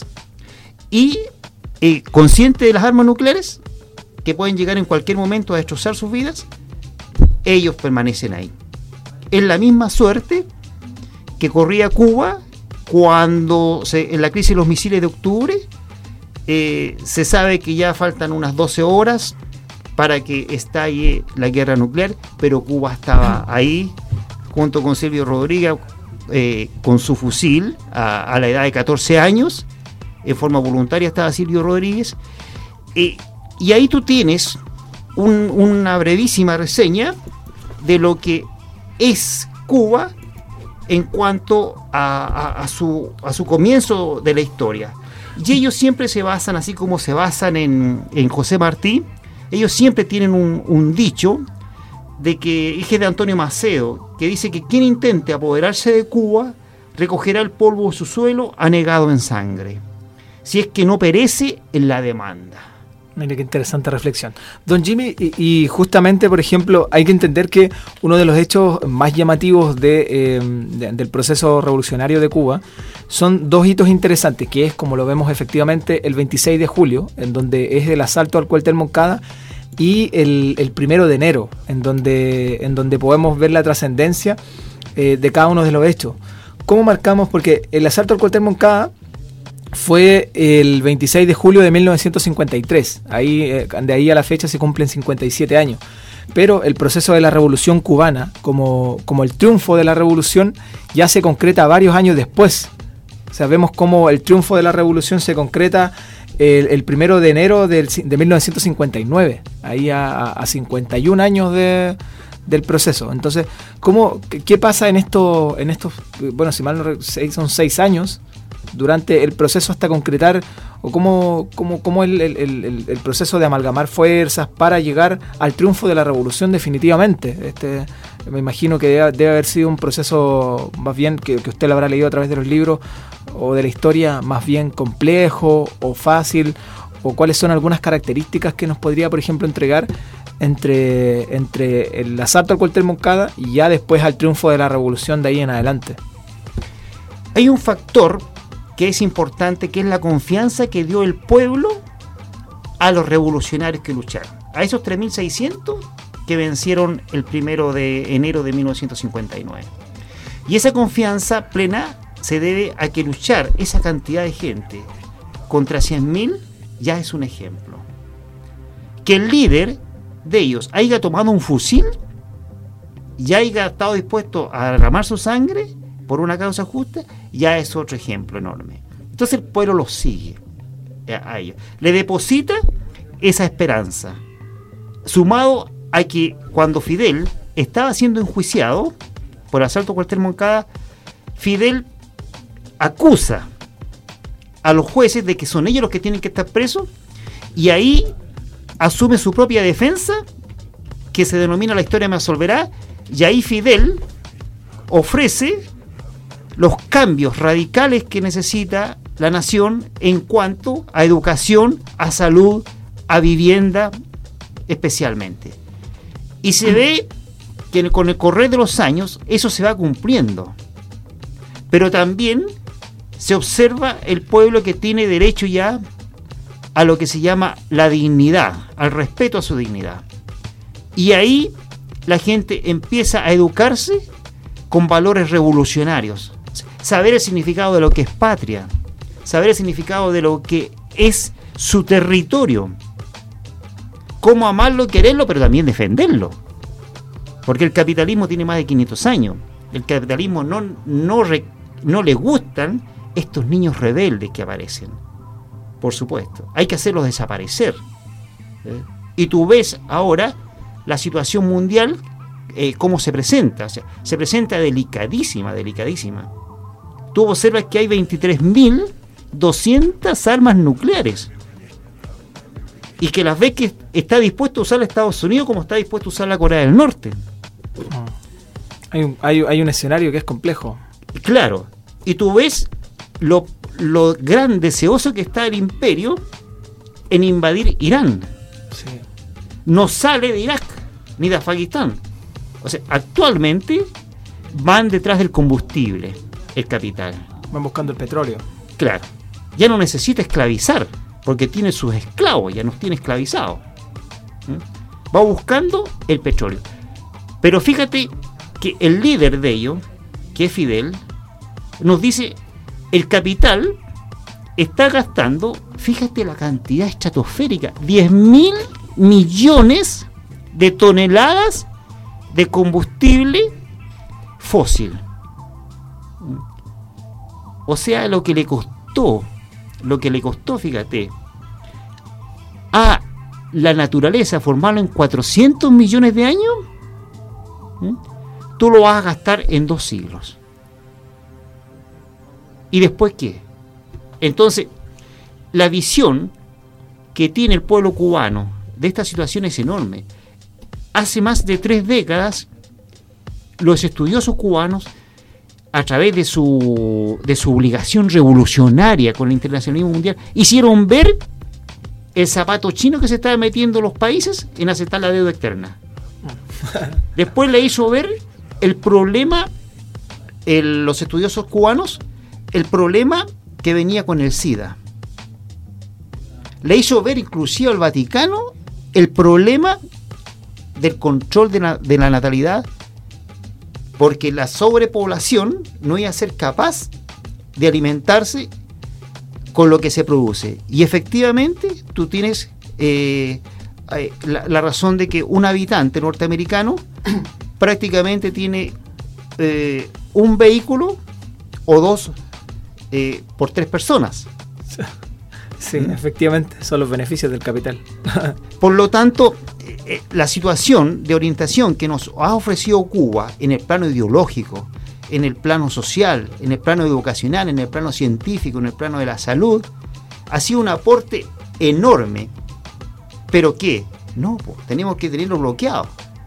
y eh, consciente de las armas nucleares que pueden llegar en cualquier momento a destrozar sus vidas, ellos permanecen ahí. Es la misma suerte que corría Cuba cuando se, en la crisis de los misiles de octubre, eh, se sabe que ya faltan unas doce horas para que estalle la guerra nuclear, pero Cuba estaba ahí junto con Silvio Rodríguez eh, con su fusil a, a la edad de catorce años, en forma voluntaria estaba Silvio Rodríguez, eh, y ahí tú tienes un, una brevísima reseña de lo que es Cuba en cuanto a, a, a, su, a su comienzo de la historia. Y ellos siempre se basan, así como se basan en, en José Martí, ellos siempre tienen un, un dicho de que es de Antonio Macedo, que dice que quien intente apoderarse de Cuba recogerá el polvo de su suelo anegado en sangre, si es que no perece en la demanda. Mire qué interesante reflexión. Don Jimmy, y, y justamente, por ejemplo, hay que entender que uno de los hechos más llamativos de, eh, de, del proceso revolucionario de Cuba son dos hitos interesantes, que es, como lo vemos efectivamente, el veintiséis de julio, en donde es el asalto al cuartel Moncada, y el, el primero de enero, en donde, en donde podemos ver la trascendencia eh, de cada uno de los hechos. ¿Cómo marcamos? Porque el asalto al cuartel Moncada fue el veintiséis de julio de mil novecientos cincuenta y tres. Ahí, eh, de ahí a la fecha se cumplen cincuenta y siete años. Pero el proceso de la Revolución Cubana, como, como el triunfo de la Revolución, ya se concreta varios años después. O sea, vemos cómo el triunfo de la Revolución se concreta el, el primero de enero del, de mil novecientos cincuenta y nueve. Ahí a, a cincuenta y un años de, del proceso. Entonces, ¿cómo, qué pasa en estos, en estos, bueno, si mal no recuerdo, son seis años durante el proceso hasta concretar, o cómo, cómo, cómo el, el, el, el proceso de amalgamar fuerzas para llegar al triunfo de la revolución definitivamente? Este, me imagino que debe, debe haber sido un proceso más bien, que, que usted lo habrá leído a través de los libros o de la historia, más bien complejo o fácil, o cuáles son algunas características que nos podría, por ejemplo, entregar entre, entre el asalto al cuartel Moncada y ya después al triunfo de la revolución de ahí en adelante. Hay un factor que es importante, que es la confianza que dio el pueblo a los revolucionarios que lucharon, a esos tres mil seiscientos que vencieron el primero de enero de mil novecientos cincuenta y nueve. Y esa confianza plena se debe a que luchar esa cantidad de gente contra cien mil ya es un ejemplo. Que el líder de ellos haya tomado un fusil, ya haya estado dispuesto a derramar su sangre por una causa justa, ya es otro ejemplo enorme. Entonces el pueblo los sigue a ellos, le deposita esa esperanza, sumado a que cuando Fidel estaba siendo enjuiciado por asalto a cuartel Moncada, Fidel acusa a los jueces de que son ellos los que tienen que estar presos, y ahí asume su propia defensa, que se denomina La historia me absolverá, y ahí Fidel ofrece los cambios radicales que necesita la nación en cuanto a educación, a salud, a vivienda especialmente. Y se ve que con el correr de los años eso se va cumpliendo. Pero también se observa el pueblo que tiene derecho ya a lo que se llama la dignidad, al respeto a su dignidad. Y ahí la gente empieza a educarse con valores revolucionarios, saber el significado de lo que es patria, saber el significado de lo que es su territorio, cómo amarlo y quererlo, pero también defenderlo. Porque el capitalismo tiene más de quinientos años. El capitalismo no, no, re, no le gustan estos niños rebeldes que aparecen. Por supuesto, hay que hacerlos desaparecer. ¿Eh? Y tú ves ahora la situación mundial, eh, cómo se presenta. O sea, se presenta delicadísima, delicadísima. Tú observas que hay veintitrés mil doscientas armas nucleares. Y que las ves que está dispuesto a usar Estados Unidos como está dispuesto a usar la Corea del Norte. Hay un, hay, hay un escenario que es complejo. Claro. Y tú ves lo, lo gran deseoso que está el imperio en invadir Irán. Sí. No sale de Irak ni de Afganistán. O sea, actualmente van detrás del combustible, el capital. Van buscando el petróleo. Claro. Ya no necesita esclavizar, porque tiene sus esclavos, ya nos tiene esclavizados. ¿Mm? Va buscando el petróleo. Pero fíjate que el líder de ellos, que es Fidel, nos dice, el capital está gastando, fíjate la cantidad estratosférica, diez mil millones de toneladas de combustible fósil. O sea, lo que le costó, lo que le costó, fíjate, a la naturaleza formarlo en cuatrocientos millones de años, ¿Mm? tú lo vas a gastar en dos siglos. ¿Y después qué? Entonces, la visión que tiene el pueblo cubano de esta situación es enorme. Hace más de tres décadas, los estudiosos cubanos, a través de su, de su obligación revolucionaria con el internacionalismo mundial, hicieron ver el zapato chino que se estaba metiendo los países en aceptar la deuda externa. Después le hizo ver el problema, el, los estudiosos cubanos, el problema que venía con el SIDA. Le hizo ver inclusive al Vaticano el problema del control de la, de la natalidad, porque la sobrepoblación no iba a ser capaz de alimentarse con lo que se produce. Y efectivamente tú tienes eh, la, la razón de que un habitante norteamericano prácticamente tiene eh, un vehículo o dos eh, por tres personas. Sí, efectivamente, son los beneficios del capital. Por lo tanto, eh, la situación de orientación que nos ha ofrecido Cuba en el plano ideológico, en el plano social, en el plano educacional, en el plano científico, en el plano de la salud, ha sido un aporte enorme. ¿Pero qué? No, pues, tenemos que tenerlo bloqueado.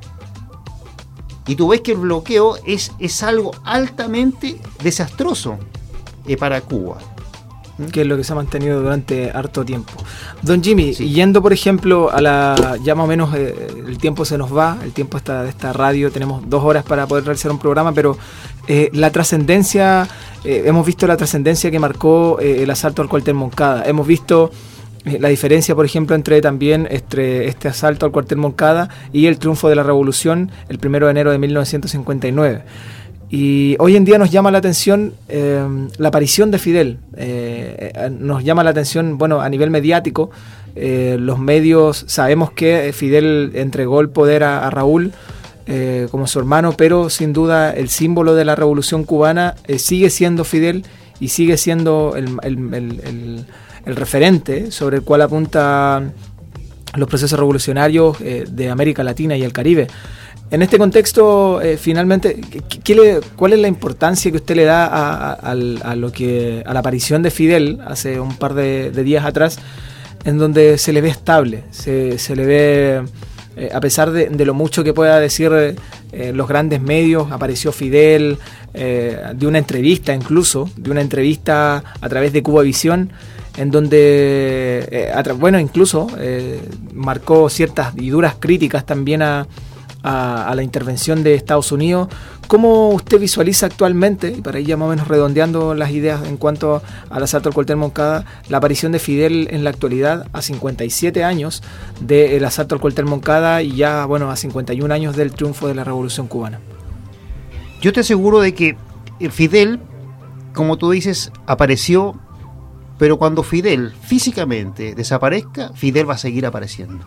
Y tú ves que el bloqueo es, es algo altamente desastroso eh, para Cuba. Que es lo que se ha mantenido durante harto tiempo. Don Jimmy, sí. Yendo por ejemplo a la, ya más o menos eh, el tiempo se nos va, el tiempo está de esta radio, tenemos dos horas para poder realizar un programa, pero eh, la trascendencia, eh, hemos visto la trascendencia que marcó eh, el asalto al cuartel Moncada, hemos visto eh, la diferencia, por ejemplo, entre también entre este asalto al cuartel Moncada y el triunfo de la revolución el primero de enero de mil novecientos cincuenta y nueve. Y hoy en día nos llama la atención eh, la aparición de Fidel, eh, eh, nos llama la atención, bueno, a nivel mediático, eh, los medios, sabemos que Fidel entregó el poder a, a Raúl eh, como su hermano, pero sin duda el símbolo de la revolución cubana eh, sigue siendo Fidel y sigue siendo el, el, el, el, el referente sobre el cual apuntan los procesos revolucionarios eh, de América Latina y el Caribe. En este contexto, eh, finalmente, ¿qué, qué le, ¿cuál es la importancia que usted le da a, a, a, lo que, a la aparición de Fidel hace un par de, de días atrás, en donde se le ve estable, se, se le ve, eh, a pesar de, de lo mucho que pueda decir eh, los grandes medios, apareció Fidel, eh, de una entrevista incluso, de una entrevista a través de Cubavisión, en donde, eh, a tra- bueno, incluso eh, marcó ciertas y duras críticas también a A, a la intervención de Estados Unidos. ¿Cómo usted visualiza actualmente, y para ir ya más o menos redondeando las ideas en cuanto al asalto al cuartel Moncada, la aparición de Fidel en la actualidad a cincuenta y siete años del asalto al cuartel Moncada y ya, bueno, a cincuenta y un años del triunfo de la Revolución Cubana? Yo te aseguro de que Fidel, como tú dices, apareció, pero cuando Fidel físicamente desaparezca, Fidel va a seguir apareciendo.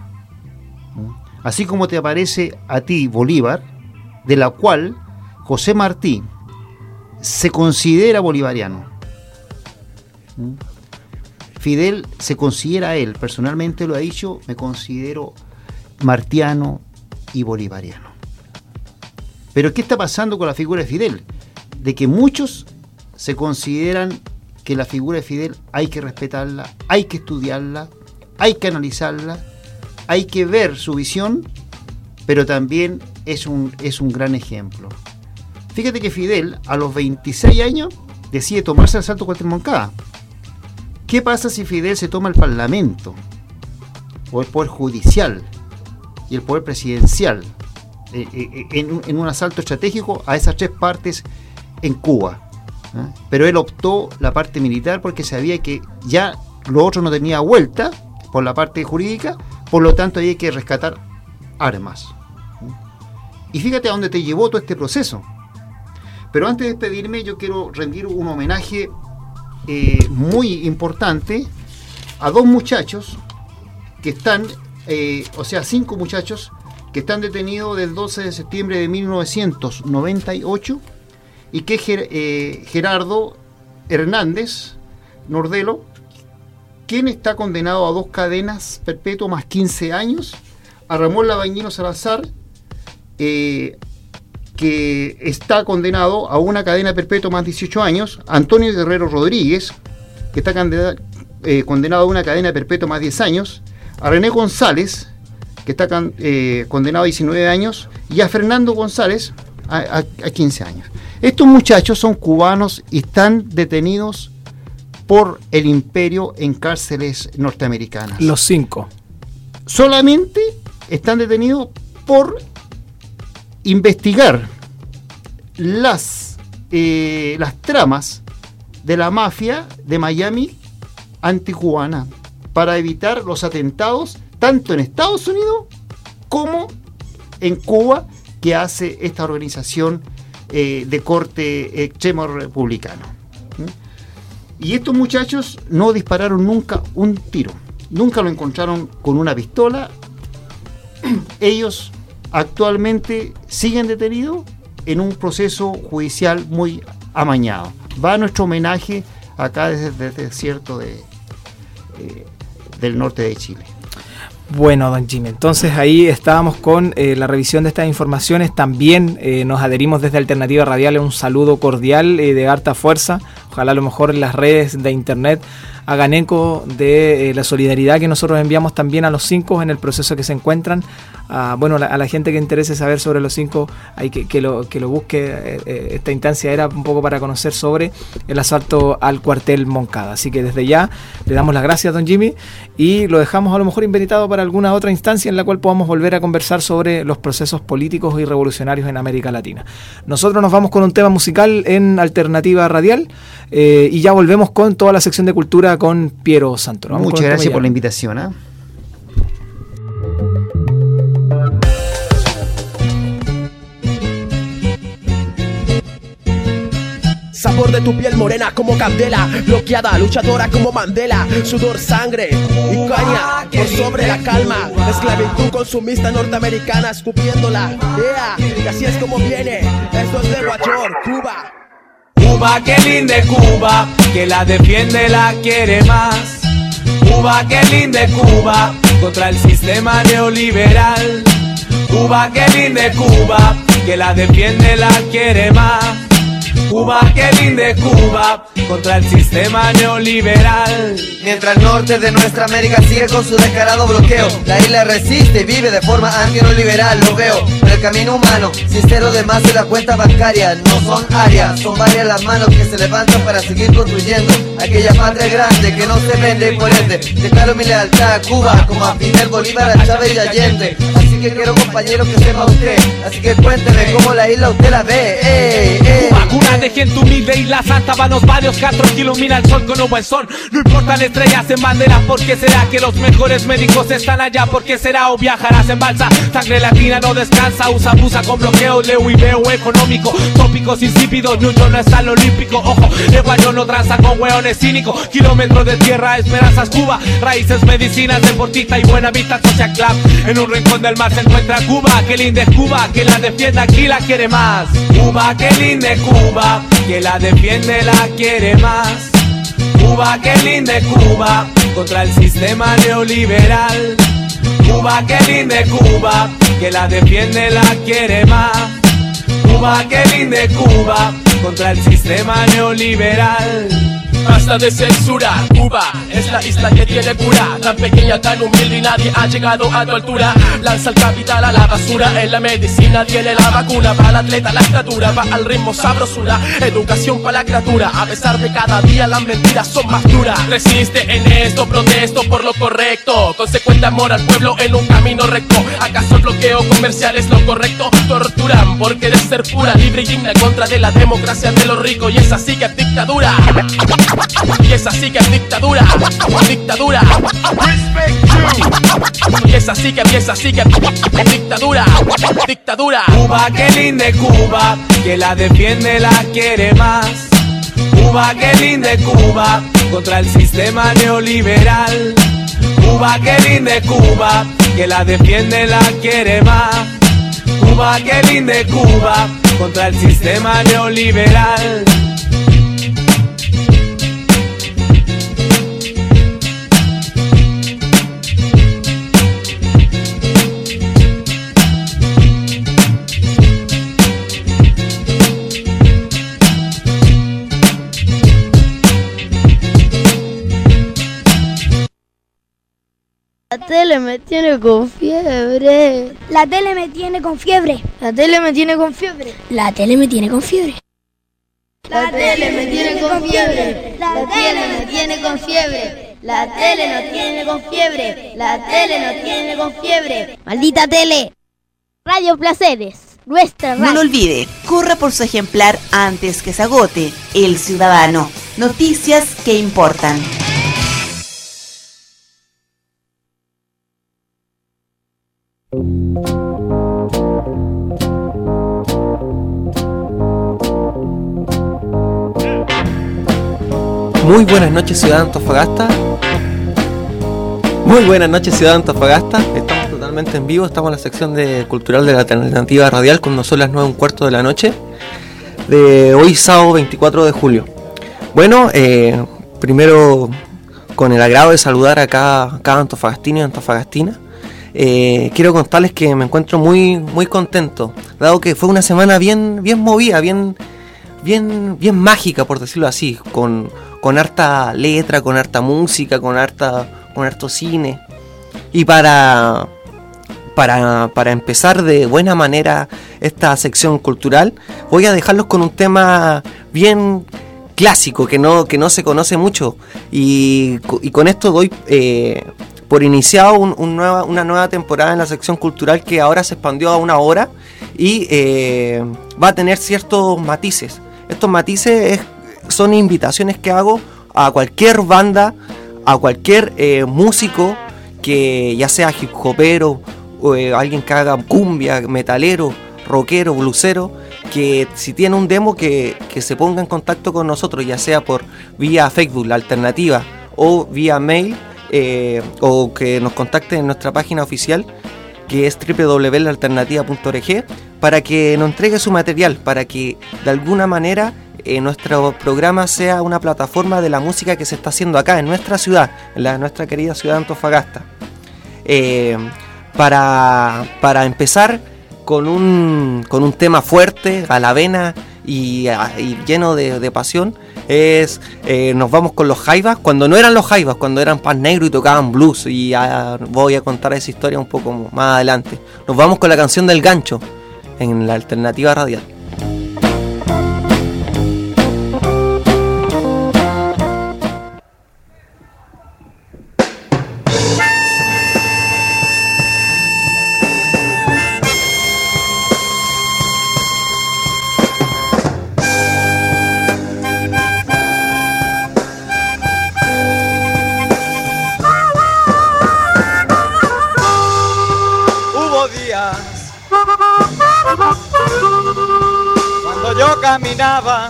Así como te aparece a ti Bolívar, de la cual José Martí se considera bolivariano. Fidel se considera él, personalmente lo ha dicho, me considero martiano y bolivariano. Pero ¿qué está pasando con la figura de Fidel? De que muchos se consideran que la figura de Fidel hay que respetarla, hay que estudiarla, hay que analizarla, hay que ver su visión, pero también es un, es un gran ejemplo. Fíjate que Fidel, a los veintiséis años, decide tomarse el asalto contra Moncada. ¿Qué pasa si Fidel se toma el Parlamento, o el Poder Judicial, y el Poder Presidencial, eh, eh, en, en un asalto estratégico a esas tres partes en Cuba? ¿Eh? Pero él optó la parte militar porque sabía que ya lo otro no tenía vuelta por la parte jurídica. Por lo tanto, hay que rescatar armas. Y fíjate a dónde te llevó todo este proceso. Pero antes de despedirme, yo quiero rendir un homenaje eh, muy importante a dos muchachos que están, eh, o sea, cinco muchachos que están detenidos del doce de septiembre de mil novecientos noventa y ocho y que Ger- eh, Gerardo Hernández Nordelo, quien está condenado a dos cadenas perpetuas más quince años, a Ramón Labañino Salazar, eh, que está condenado a una cadena perpetua más dieciocho años, a Antonio Guerrero Rodríguez, que está candida, eh, condenado a una cadena perpetua más diez años, a René González, que está can, eh, condenado a diecinueve años, y a Fernando González a, a, a quince años. Estos muchachos son cubanos y están detenidos por el imperio en cárceles norteamericanas. Los cinco. Solamente están detenidos por investigar las, eh, las tramas de la mafia de Miami anticubana para evitar los atentados tanto en Estados Unidos como en Cuba que hace esta organización eh, de corte extremo republicano. ¿Mm? Y estos muchachos no dispararon nunca un tiro, nunca lo encontraron con una pistola. Ellos actualmente siguen detenidos en un proceso judicial muy amañado. Va nuestro homenaje acá desde el desierto de, eh, del norte de Chile. Bueno, don Jimmy, entonces ahí estábamos con eh, la revisión de estas informaciones. También eh, nos adherimos desde Alternativa Radial. Un saludo cordial y eh, de harta fuerza. Ojalá a lo mejor en las redes de internet hagan eco de eh, la solidaridad que nosotros enviamos también a los cinco en el proceso que se encuentran. Uh, bueno, la, a la gente que interese saber sobre los cinco, hay que, que, lo, que lo busque. Eh, esta instancia era un poco para conocer sobre el asalto al cuartel Moncada. Así que desde ya le damos las gracias, don Jimmy, y lo dejamos a lo mejor invitado para alguna otra instancia en la cual podamos volver a conversar sobre los procesos políticos y revolucionarios en América Latina. Nosotros nos vamos con un tema musical en Alternativa Radial eh, y ya volvemos con toda la sección de cultura con Piero Santoro. Vamos. Muchas gracias por la invitación. ¿eh? Sabor de tu piel morena como candela, bloqueada, luchadora como Mandela, sudor, sangre y caña por sobre la calma, esclavitud consumista norteamericana escupiéndola, yeah, y así es como viene, esto es de Nueva York, Cuba. Cuba, qué linda Cuba, que la defiende la quiere más. Cuba, qué linda Cuba, contra el sistema neoliberal. Cuba, qué linda Cuba, que la defiende la quiere más. Cuba, qué linda Cuba, contra el sistema neoliberal. Mientras el norte de nuestra América sigue con su descarado bloqueo, la isla resiste y vive de forma anti-neoliberal. Lo veo en el camino humano, sincero de más de la cuenta bancaria. No son áreas, son varias las manos que se levantan para seguir construyendo aquella patria grande que no se vende y por ende declaro mi lealtad a Cuba, como a Fidel, Bolívar, a Chávez y Allende. Así que quiero, compañero, que sepa usted, así que cuénteme cómo la isla usted la ve. Ey, ey, Cuba, cuna de gente humilde, isla santa, vanos varios castros que ilumina el sol con un buen son. No importan estrellas en bandera, ¿por qué será que los mejores médicos están allá? ¿Por qué será? O viajarás en balsa, sangre latina no descansa, usa, abusa con bloqueo, leo y veo económico, tópicos insípidos, Ñuño no está al olímpico, ojo, Eguayo no tranza con hueones cínicos, kilómetros de tierra, esperanzas Cuba, raíces, medicinas, deportista y buena vista, social club, en un rincón del mar se encuentra Cuba, qué linda es Cuba, que la defienda aquí la quiere más. Cuba, qué linda es Cuba, que la defiende la quiere más. Cuba, qué linda es Cuba, contra el sistema neoliberal. Cuba, qué linda es Cuba, que la defiende la quiere más. Cuba, qué linda es Cuba, contra el sistema neoliberal. Basta de censura, Cuba es la isla que tiene cura, tan pequeña, tan humilde y nadie ha llegado a tu altura. Lanza el capital a la basura, en la medicina tiene la vacuna, para el atleta la estatura, va al ritmo sabrosura, educación para la criatura, a pesar de cada día las mentiras son más duras. Resiste en esto, protesto por lo correcto, consecuente amor al pueblo en un camino recto. ¿Acaso el bloqueo comercial es lo correcto? Torturan por querer ser pura, libre y digna en contra de la democracia de los ricos, y es así que es dictadura. Y es así que es dictadura, dictadura. Y es así que, y es así que es dictadura, dictadura. Cuba, qué linda es Cuba, que la defiende la quiere más. Cuba, qué linda es Cuba, contra el sistema neoliberal. Cuba, qué linda es Cuba, que la defiende la quiere más. Cuba, qué linda es Cuba, contra el sistema neoliberal. La tele me tiene con fiebre. La tele me tiene con fiebre. La tele me tiene con fiebre. La tele me tiene con fiebre. La tele me tiene con fiebre. La tele me tiene con fiebre. La tele no tiene con fiebre. La tele no tiene con fiebre. Maldita tele. Radio Placeres, nuestra radio. No lo olvide, corra por su ejemplar antes que se agote. El Ciudadano. Noticias que importan. Muy buenas noches, ciudad de Antofagasta. Muy buenas noches, ciudad de Antofagasta. Estamos totalmente en vivo, estamos en la sección de cultural de la Alternativa Radial, cuando son las nueve un cuarto de la noche de hoy, sábado veinticuatro de julio. Bueno, eh, primero con el agrado de saludar a cada, cada antofagastino y antofagastina eh, quiero contarles que me encuentro muy muy contento, dado que fue una semana bien bien movida, bien bien bien mágica, por decirlo así, con, con harta letra, con harta música, con harta con harto cine. Y para para para empezar de buena manera esta sección cultural, voy a dejarlos con un tema bien clásico que no que no se conoce mucho, y, y con esto doy eh, por iniciado un, un nueva, una nueva temporada en la sección cultural, que ahora se expandió a una hora y eh, va a tener ciertos matices. Estos matices es, son invitaciones que hago a cualquier banda, a cualquier eh, músico, que ya sea hip hopero, o eh, alguien que haga cumbia, metalero, rockero, blusero, que si tiene un demo que, que se ponga en contacto con nosotros, ya sea por vía Facebook, La Alternativa, o vía mail, eh, o que nos contacte en nuestra página oficial, que es doble u doble u doble u punto la alternativa punto org, para que nos entregue su material, para que de alguna manera eh, nuestro programa sea una plataforma de la música que se está haciendo acá en nuestra ciudad, en la, nuestra querida ciudad de Antofagasta. Eh, para, para empezar con un, con un tema fuerte, a la vena y, y lleno de, de pasión, es eh, nos vamos con los Jaivas, cuando no eran los Jaivas, cuando eran Paz Negro y tocaban blues, y ah, voy a contar esa historia un poco más adelante. Nos vamos con la canción del gancho en La Alternativa Radial. Cuando yo caminaba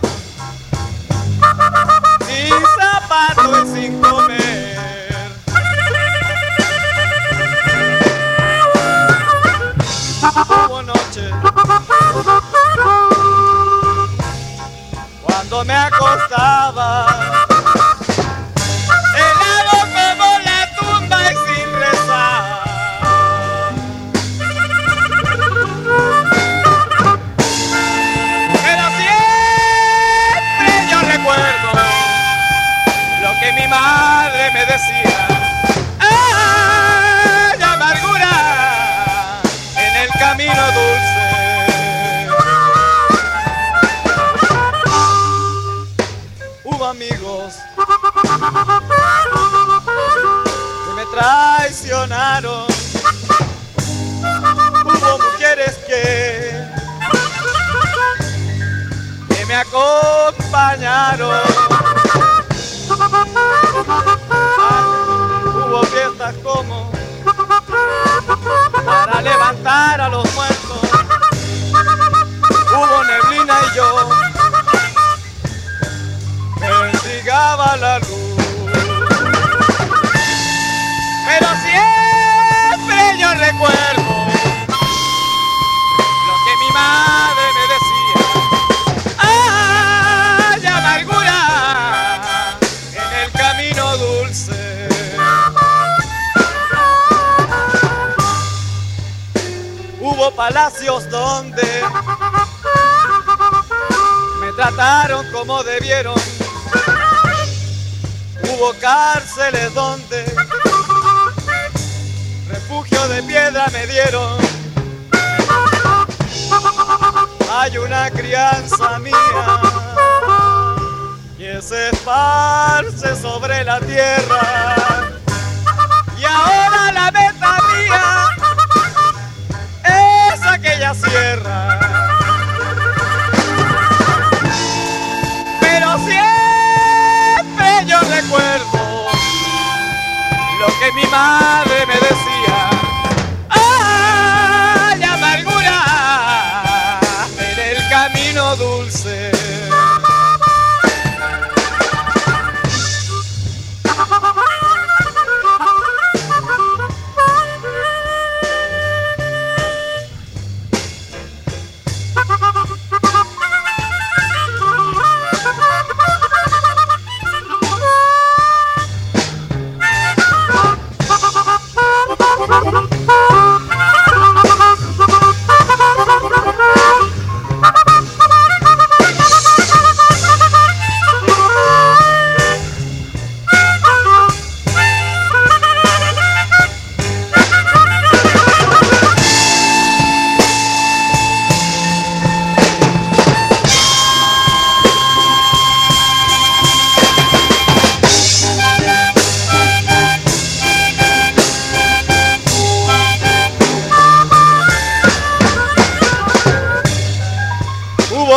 sin zapatos y sin comer, hubo noche cuando me acostaba helado como la tumba y sin rezar. Mi madre me decía, ¡ay, amargura en el camino dulce! Hubo amigos que me traicionaron, hubo mujeres que, que me acompañaron. Hubo fiestas como para levantar a los muertos, hubo neblina y yo mendigaba la luz, pero siempre yo recuerdo lo que mi madre me decía, ¡ay, amargura en el camino dulce! Hubo palacios donde me trataron como debieron, hubo cárceles donde refugio de piedra me dieron. Hay una crianza mía que se esparce sobre la tierra, y ahora la meta mía es aquella sierra. Pero siempre yo recuerdo lo que mi madre me decía, ¡ay, amargura en el camino dulce!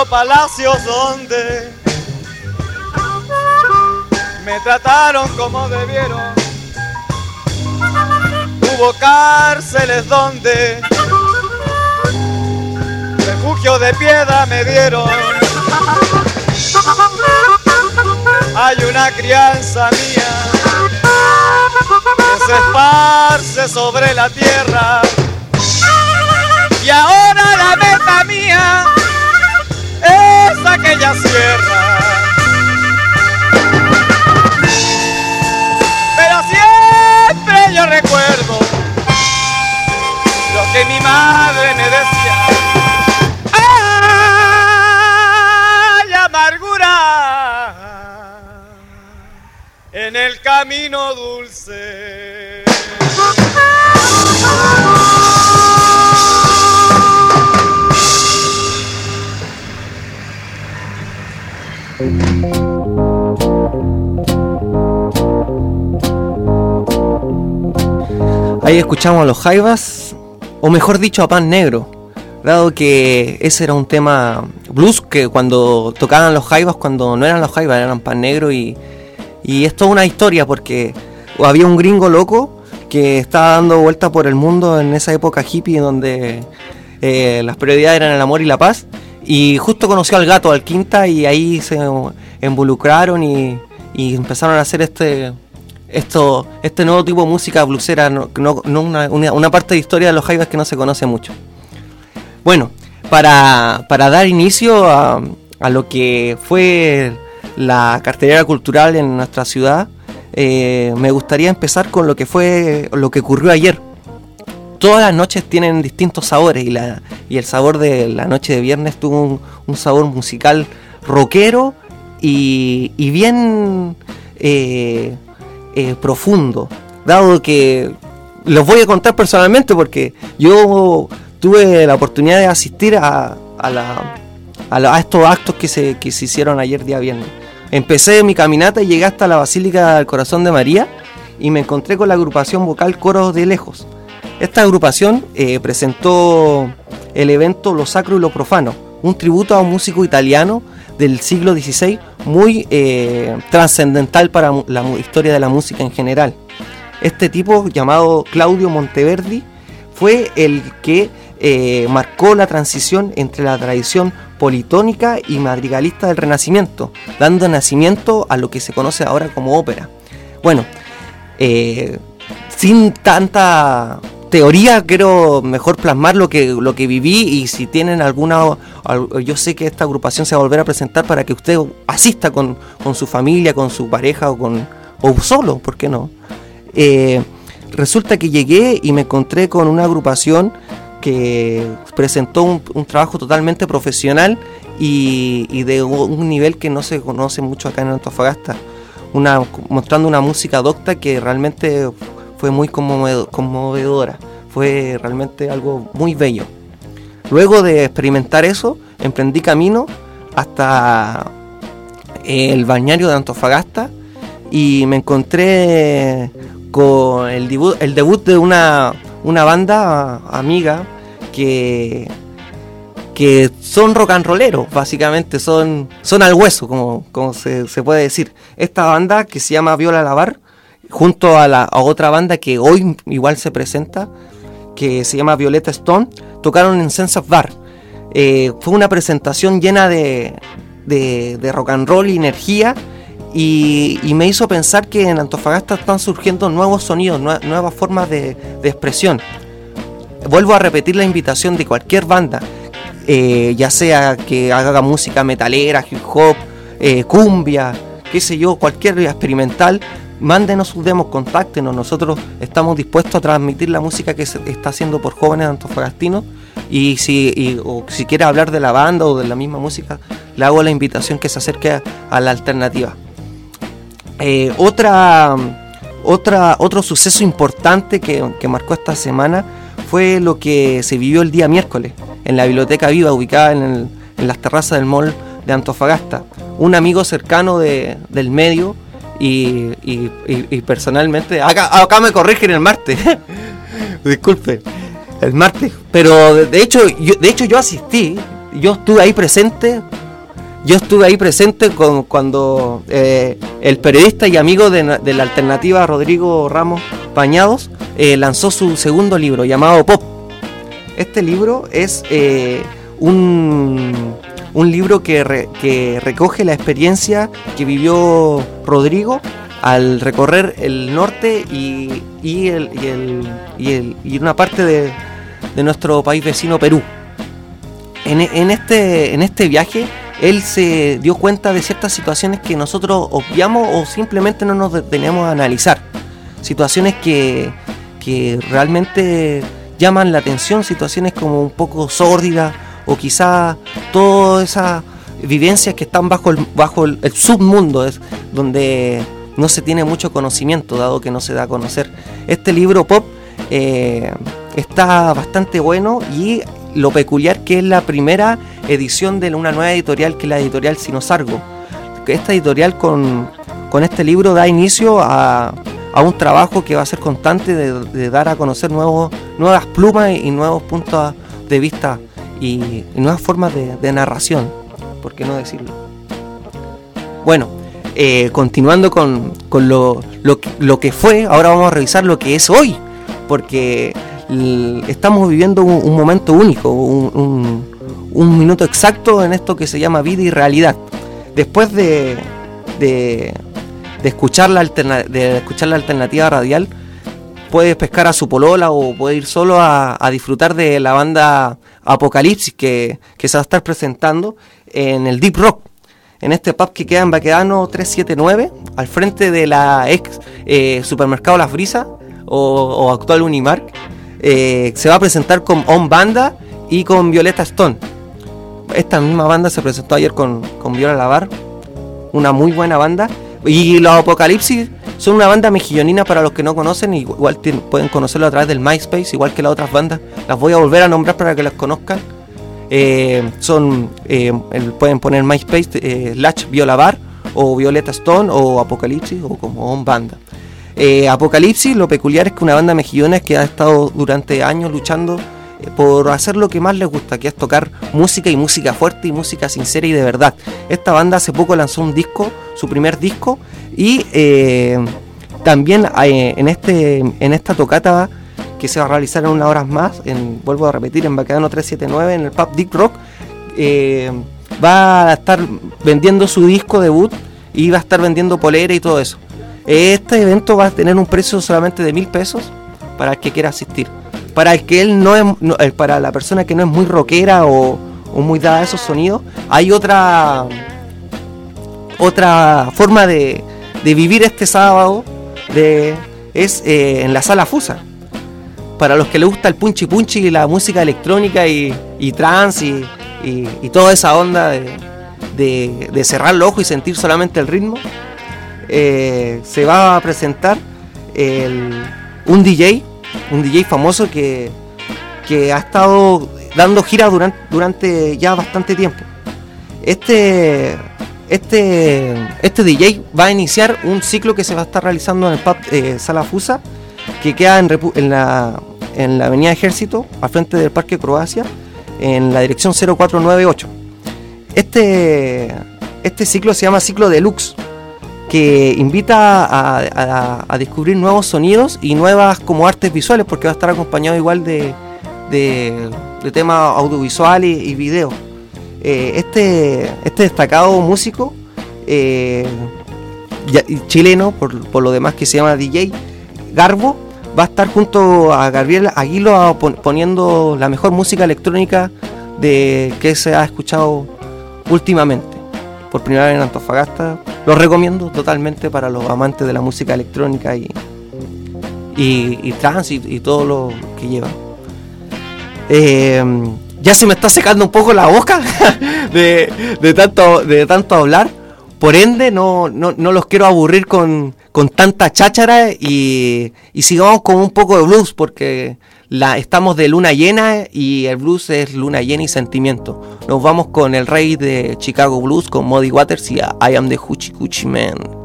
palacios donde me trataron como debieron. Hubo cárceles donde refugio de piedra me dieron. Hay una crianza mía que se esparce sobre la tierra. Y ahora la meta mía es aquella sierra. Pero siempre yo recuerdo lo que mi madre me decía. ¡Ay, amargura en el camino dulce! Ahí escuchamos a los Jaivas, o mejor dicho a Pan Negro, dado que ese era un tema blues que cuando tocaban los Jaivas, cuando no eran los Jaivas, eran Pan Negro, y, y es toda una historia porque había un gringo loco que estaba dando vuelta por el mundo en esa época hippie donde eh, las prioridades eran el amor y la paz, y justo conoció al Gato, al Quinta, y ahí se involucraron y, y empezaron a hacer este... Esto, este nuevo tipo de música bluesera, no, no, no una, una, una parte de historia de los Jaivas que no se conoce mucho. Bueno, para, para dar inicio a, a lo que fue la cartelera cultural en nuestra ciudad, eh, me gustaría empezar con lo que fue lo que ocurrió ayer. Todas las noches tienen distintos sabores y, la, y el sabor de la noche de viernes tuvo un, un sabor musical rockero y, y bien... Eh, Eh, profundo, dado que los voy a contar personalmente porque yo tuve la oportunidad de asistir a, a, la, a, la, a estos actos que se, que se hicieron ayer día viernes. Empecé mi caminata y llegué hasta la Basílica del Corazón de María y me encontré con la agrupación vocal Coros de Lejos. Esta agrupación eh, presentó el evento Lo Sacro y Lo Profano, un tributo a un músico italiano del siglo dieciséis muy eh, trascendental para la historia de la música en general. Este tipo, llamado Claudio Monteverdi, fue el que eh, marcó la transición entre la tradición politónica y madrigalista del Renacimiento, dando nacimiento a lo que se conoce ahora como ópera. Bueno, eh, sin tanta teoría, quiero mejor plasmar lo que, lo que viví, y si tienen alguna, yo sé que esta agrupación se va a volver a presentar para que usted asista con, con su familia, con su pareja o, con, o solo, ¿por qué no? Eh, resulta que llegué y me encontré con una agrupación que presentó un, un trabajo totalmente profesional y, y de un nivel que no se conoce mucho acá en Antofagasta, una, mostrando una música docta que realmente fue muy conmovedora, fue realmente algo muy bello. Luego de experimentar eso, emprendí camino hasta el balneario de Antofagasta y me encontré con el debut, el debut de una, una banda amiga que, que son rock and rolleros, básicamente son, son al hueso, como, como se, se puede decir. Esta banda que se llama Viola Lavar, junto a, la, a otra banda que hoy igual se presenta, que se llama Violeta Stone, tocaron en Sensas Bar. Eh, fue una presentación llena de, de, de rock and roll y energía, y, y me hizo pensar que en Antofagasta están surgiendo nuevos sonidos, nue- nuevas formas de, de expresión. Vuelvo a repetir la invitación de cualquier banda, eh, ya sea que haga música metalera, hip hop, eh, cumbia, qué sé yo, cualquier experimental. Mándenos sus demos, contáctenos, nosotros estamos dispuestos a transmitir la música que se está haciendo por jóvenes antofagastinos, y si, y, o si quiere hablar de la banda o de la misma música, le hago la invitación que se acerque a, a la alternativa. Eh, otra, otra, otro suceso importante que, que marcó esta semana fue lo que se vivió el día miércoles en la Biblioteca Viva, ubicada en, el, en las terrazas del mall de Antofagasta. Un amigo cercano de, del medio, Y, y, y, y personalmente, acá, acá me corrigen el martes, disculpen, el martes, pero de, de hecho yo, de hecho yo asistí, yo estuve ahí presente yo estuve ahí presente con, cuando eh, el periodista y amigo de, de la alternativa Rodrigo Ramos Bañados eh, lanzó su segundo libro llamado Pop. Este libro es eh, un, un libro que, re, que recoge la experiencia que vivió Rodrigo al recorrer el norte y, y, el, y, el, y, el, y una parte de, de nuestro país vecino, Perú. En, en, este, en este viaje él se dio cuenta de ciertas situaciones que nosotros obviamos o simplemente no nos detenemos a analizar. Situaciones que, que realmente llaman la atención, situaciones como un poco sórdidas o quizá todas esas vivencias que están bajo el, bajo el, el submundo, es donde no se tiene mucho conocimiento, dado que no se da a conocer. Este libro Pop eh, está bastante bueno, y lo peculiar que es la primera edición de una nueva editorial, que es la editorial Sinosargo. Esta editorial con, con este libro da inicio a, a un trabajo que va a ser constante de, de dar a conocer nuevos, nuevas plumas y nuevos puntos de vista y, y nuevas formas de, de narración, ¿por qué no decirlo? Bueno, eh, continuando con, con lo, lo, lo que fue, ahora vamos a revisar lo que es hoy, porque l- estamos viviendo un, un momento único, un, un, un minuto exacto en esto que se llama vida y realidad. Después de, de, de, escuchar la alterna- de escuchar la alternativa radial, puedes pescar a su polola o puede ir solo a, a disfrutar de la banda Apocalipsis que, que se va a estar presentando en el Deep Rock, en este pub que queda en Baquedano trescientos setenta y nueve, al frente de la ex eh, supermercado Las Brisas o, o actual Unimark. Eh, se va a presentar con On Banda y con Violeta Stone. Esta misma banda se presentó ayer con, con Viola Lavar, una muy buena banda. Y los Apocalipsis son una banda mejillonina, para los que no conocen, igual tienen, pueden conocerlo a través del MySpace, igual que las otras bandas. Las voy a volver a nombrar para que las conozcan. Eh, son eh, el, pueden poner MySpace eh, slash Violavar o Violeta Stone o Apocalipsis o como On Banda. Eh, Apocalipsis, lo peculiar es que una banda mejillona que ha estado durante años luchando eh, por hacer lo que más les gusta, que es tocar música y música fuerte y música sincera y de verdad. Esta banda hace poco lanzó un disco, su primer disco, y eh, también eh, en, este, en esta tocata que se va a realizar en unas horas más, en, vuelvo a repetir, en Baquedano trescientos setenta y nueve, en el pub Deep Rock, eh, va a estar vendiendo su disco debut y va a estar vendiendo polera y todo eso. Este evento va a tener un precio solamente de mil pesos para el que quiera asistir. Para el que él no es, no, para la persona que no es muy rockera o, o muy dada a esos sonidos, hay otra otra forma de, de vivir este sábado, de, es eh, en la Sala Fusa. Para los que les gusta el punchi punchi y la música electrónica y, y trance y, y, y toda esa onda de, de, de cerrar los ojos y sentir solamente el ritmo, eh, se va a presentar el, un D J, un D J famoso que, que ha estado dando giras durante, durante ya bastante tiempo. Este, este, este D J va a iniciar un ciclo que se va a estar realizando en el pub eh, Sala Fusa, que queda en, Repu- en, la, en la avenida Ejército, al frente del Parque Croacia, en la dirección cero cuatro nueve ocho. Este, este ciclo se llama Ciclo Deluxe, que invita a, a, a descubrir nuevos sonidos y nuevas como artes visuales, porque va a estar acompañado igual de, de, de temas audiovisuales y, y video. Eh, este, este destacado músico eh, ya, chileno, por, por lo demás, que se llama D J Garbo, va a estar junto a Gabriel Aguilo poniendo la mejor música electrónica de que se ha escuchado últimamente, por primera vez en Antofagasta. Lo recomiendo totalmente para los amantes de la música electrónica y, y, y trance y, y todo lo que lleva. Eh, ya se me está secando un poco la boca de, de, tanto, de tanto hablar. Por ende, no, no, no los quiero aburrir con, con tanta cháchara y, y sigamos con un poco de blues, porque la, estamos de luna llena y el blues es luna llena y sentimiento. Nos vamos con el rey de Chicago Blues, con Muddy Waters y I Am the Hoochie Coochie Man.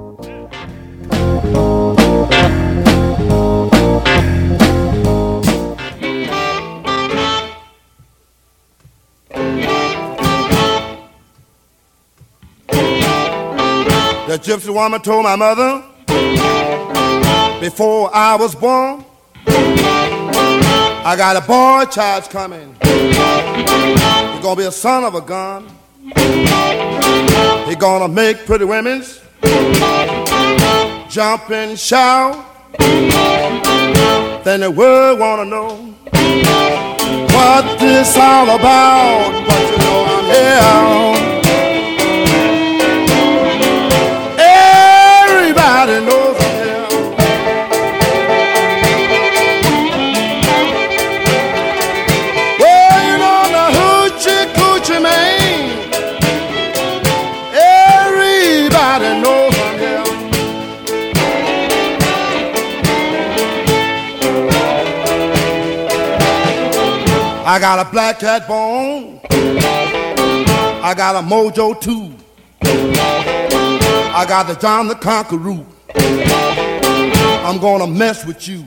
gypsy woman told my mother before I was born, I got a boy child's coming. He's gonna be a son of a gun. He's gonna make pretty women's jump and shout. Then the world wanna know what this all about. But you know I'm here. Everybody knows I'm here. Well, you know the hoochie coochie man. Everybody knows I'm here. I got a black cat bone. I got a mojo too. I got the John the Conqueror. I'm gonna mess with you.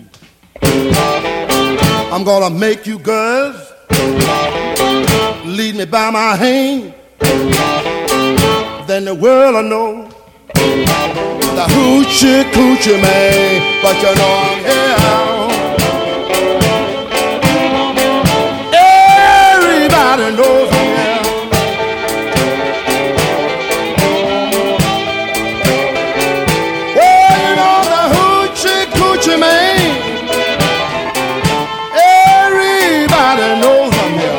I'm gonna make you girls lead me by my hand. Then the world will know the hoochie coochie man. But you know I'm here. Everybody knows I'm here. Man. Everybody knows I'm here.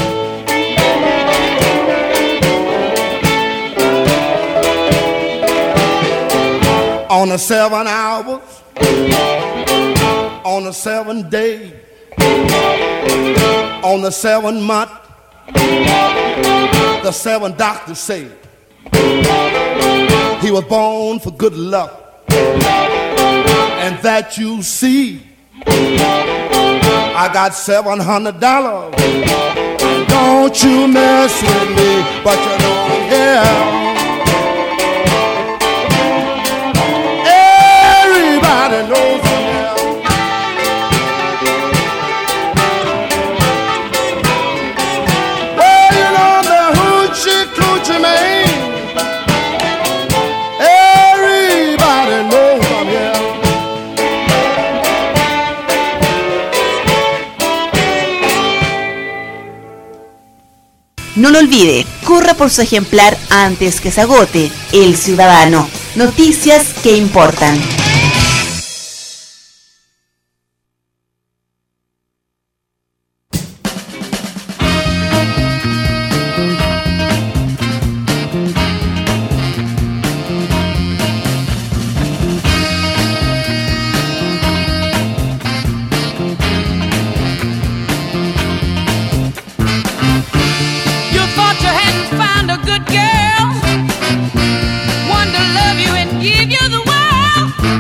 On the seven hours, on the seven day, on the seven month, the seven doctors say he was born for good luck. And that you see, I got seven hundred dollars. And don't you mess with me, but you know I'm here. Everybody knows I'm here. Well, you know the hoochie coochie man. Everybody knows I'm here. No lo olvide, corra por su ejemplar antes que se agote. El Ciudadano. Noticias que importan. Give you the world.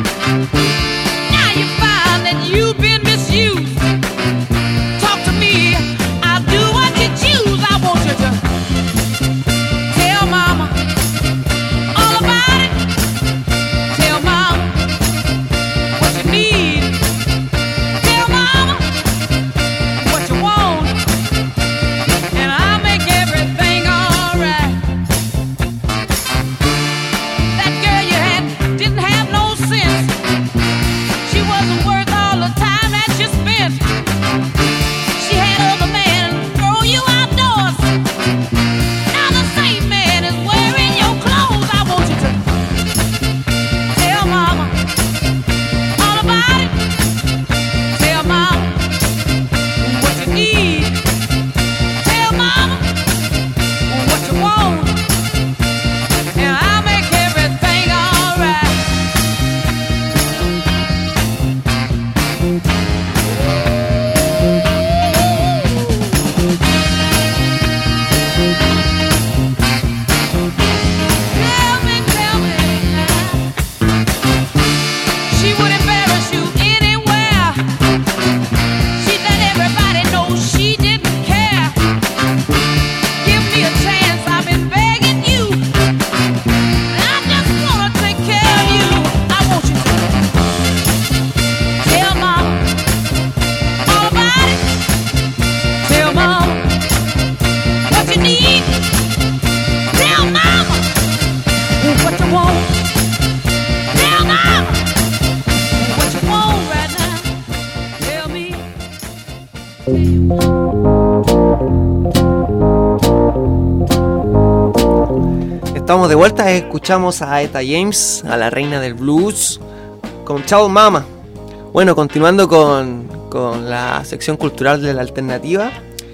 Estamos de vuelta, escuchamos a Etta James, a la reina del blues, con Ciao Mama. Bueno, continuando con, con la sección cultural de la alternativa,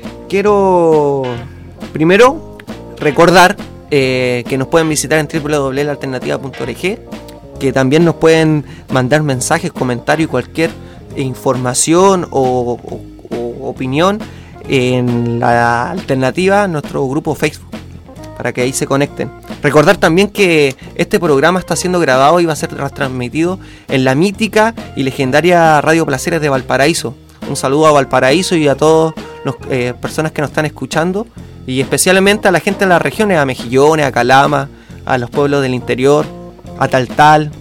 quiero primero recordar eh, que nos pueden visitar en doble u doble u doble u punto la alternativa punto org, que también nos pueden mandar mensajes, comentarios y cualquier información o, o, o opinión en la alternativa, nuestro grupo Facebook, para que ahí se conecten. Recordar también que este programa está siendo grabado y va a ser transmitido en la mítica y legendaria Radio Placeres de Valparaíso. Un saludo a Valparaíso y a todas las eh, personas que nos están escuchando, y especialmente a la gente de las regiones, a Mejillones, a Calama, a los pueblos del interior, a Taltal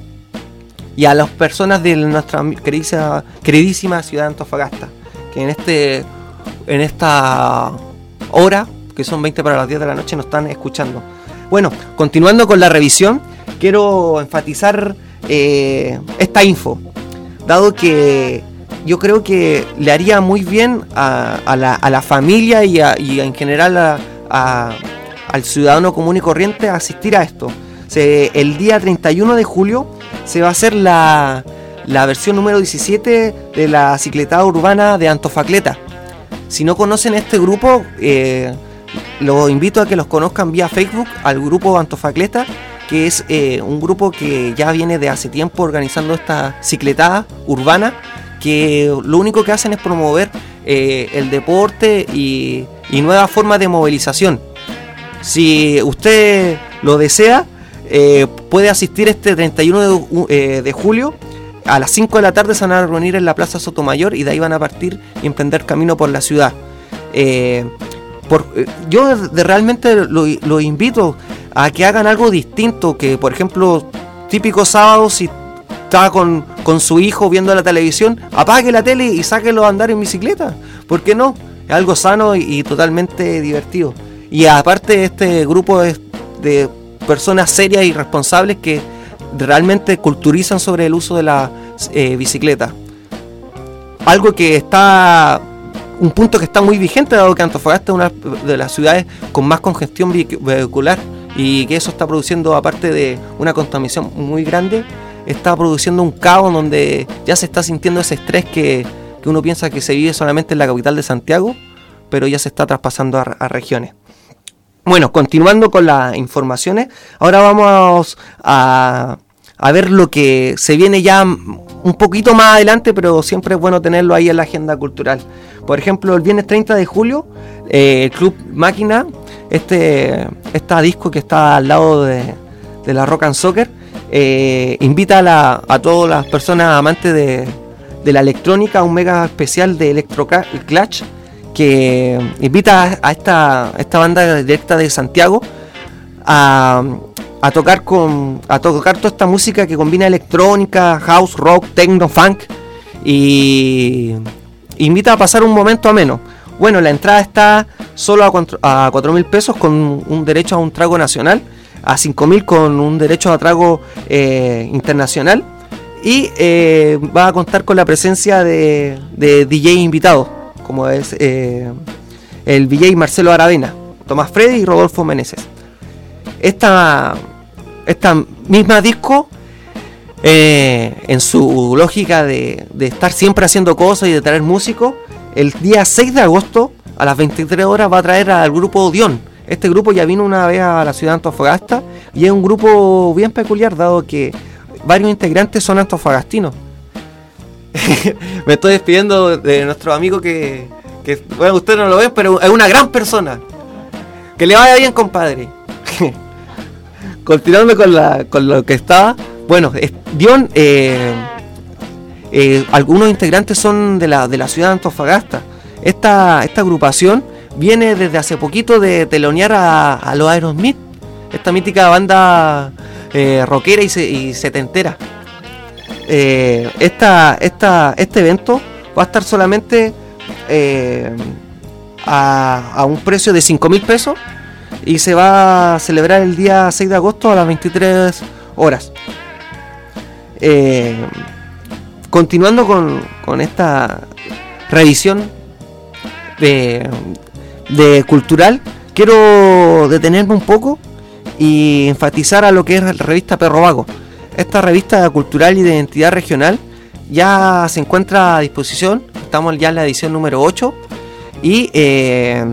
y a las personas de nuestra queridísima, queridísima ciudad de Antofagasta, que en este en esta hora, que son veinte para las diez de la noche, nos están escuchando. Bueno, continuando con la revisión, quiero enfatizar eh, esta info, dado que yo creo que le haría muy bien a, a, la, a la familia y, a, y en general a, a, al ciudadano común y corriente asistir a esto. Se, el día treinta y uno de julio se va a hacer la, la versión número diecisiete de la cicletada urbana de Antofacleta. Si no conocen este grupo, eh, los invito a que los conozcan vía Facebook, al grupo Antofacleta, que es eh, un grupo que ya viene de hace tiempo organizando esta cicletada urbana, que lo único que hacen es promover eh, el deporte y, y nuevas formas de movilización. Si usted lo desea, eh, puede asistir este treinta y uno de, eh, de julio. A las cinco de la tarde se van a reunir en la Plaza Sotomayor y de ahí van a partir y emprender camino por la ciudad. Eh, por, eh, yo de, realmente lo, lo invito a que hagan algo distinto, que por ejemplo, típico sábado, si está con, con su hijo viendo la televisión, apague la tele y sáquelo a andar en bicicleta. ¿Por qué no? Es algo sano y, y totalmente divertido. Y aparte, este grupo es de personas serias y responsables que realmente culturizan sobre el uso de la eh, bicicleta. Algo que está, un punto que está muy vigente, dado que Antofagasta es una de las ciudades con más congestión vehicular, y que eso está produciendo, aparte de una contaminación muy grande, está produciendo un caos donde ya se está sintiendo ese estrés que, que uno piensa que se vive solamente en la capital de Santiago, pero ya se está traspasando a, a regiones. Bueno, continuando con las informaciones, ahora vamos a, a ver lo que se viene ya un poquito más adelante, pero siempre es bueno tenerlo ahí en la agenda cultural. Por ejemplo, el viernes treinta de julio, eh, el Club Máquina, este esta disco que está al lado de, de la Rock and Soccer, eh, invita a, la, a todas las personas amantes de, de la electrónica a un mega especial de Electro Clash, que invita a esta, esta banda directa de Santiago a, a tocar con a tocar toda esta música que combina electrónica, house, rock, techno, funk, y invita a pasar un momento ameno. Bueno, la entrada está solo a cuatro mil pesos con un derecho a un trago nacional, a cinco mil con un derecho a trago eh, internacional, y eh, va a contar con la presencia de, de D J invitados, como es eh, el D J Marcelo Aravena, Tomás Freddy y Rodolfo Meneses. Esta, esta misma disco, eh, en su lógica de, de estar siempre haciendo cosas y de traer músicos, el día seis de agosto a las veintitrés horas va a traer al grupo Odión. Este grupo ya vino una vez a la ciudad de Antofagasta y es un grupo bien peculiar, dado que varios integrantes son antofagastinos. Me estoy despidiendo de nuestro amigo que, que, bueno, ustedes no lo ven, pero es una gran persona. Que le vaya bien, compadre. Continuando con, la, con lo que estaba. Bueno, Dion, eh, eh, algunos integrantes son de la, de la ciudad de Antofagasta. Esta, esta agrupación viene desde hace poquito de telonear a, a los Aerosmith, esta mítica banda eh, rockera y, se, y setentera. Eh, esta, esta, este evento va a estar solamente eh, a, a un precio de cinco mil pesos y se va a celebrar el día seis de agosto a las veintitrés horas. Eh, continuando con, con esta revisión de, de cultural, quiero detenerme un poco y enfatizar a lo que es la revista Perro Vago. Esta revista cultural y de identidad regional ya se encuentra a disposición, estamos ya en la edición número ocho y eh,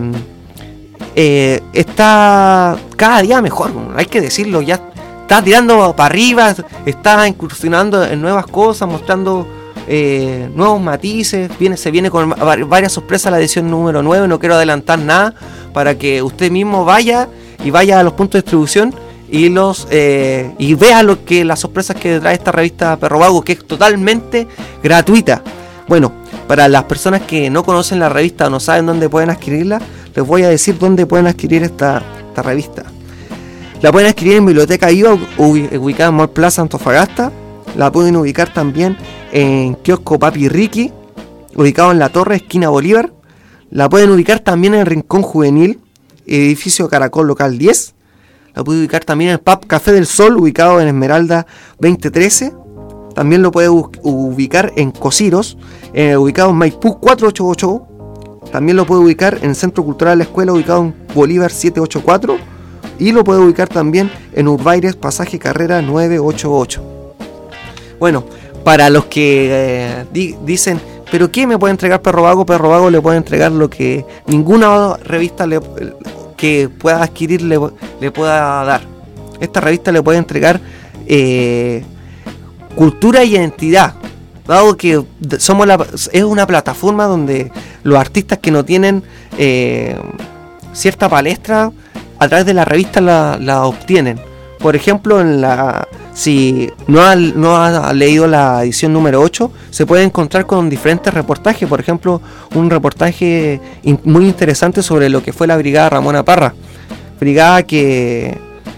eh, está cada día mejor, hay que decirlo, ya está tirando para arriba, está incursionando en nuevas cosas, mostrando eh, nuevos matices, viene, se viene con varias sorpresas la edición número nueve, no quiero adelantar nada para que usted mismo vaya y vaya a los puntos de distribución y los eh, y vea lo que las sorpresas que trae esta revista Perro Vago, que es totalmente gratuita. Bueno, para las personas que no conocen la revista o no saben dónde pueden adquirirla, les voy a decir dónde pueden adquirir esta, esta revista. La pueden adquirir en Biblioteca I V A, ubicada en Mall Plaza Antofagasta. La pueden ubicar también en Kiosco Papi Ricky, ubicado en La Torre, esquina Bolívar. La pueden ubicar también en el Rincón Juvenil, edificio Caracol Local diez. La pueden ubicar también en el Pub Café del Sol, ubicado en Esmeralda veinte trece. También lo puede ubicar en Cosiros, eh, ubicado en Maipú cuatrocientos ochenta y ocho. También lo puede ubicar en el Centro Cultural de la Escuela, ubicado en Bolívar setecientos ochenta y cuatro. Y lo puede ubicar también en Urbaires, Pasaje Carrera novecientos ochenta y ocho. Bueno, para los que eh, di- dicen, ¿pero qué me puede entregar Perro Vago? Perro Vago le puede entregar lo que ninguna revista le, que pueda adquirir le, le pueda dar. Esta revista le puede entregar eh, cultura y identidad, dado que somos la, es una plataforma donde los artistas que no tienen eh, cierta palestra a través de la revista la, la obtienen. Por ejemplo, en la si no ha, no ha leído la edición número ocho, se puede encontrar con diferentes reportajes. Por ejemplo, un reportaje in, muy interesante sobre lo que fue la Brigada Ramona Parra. Brigada que,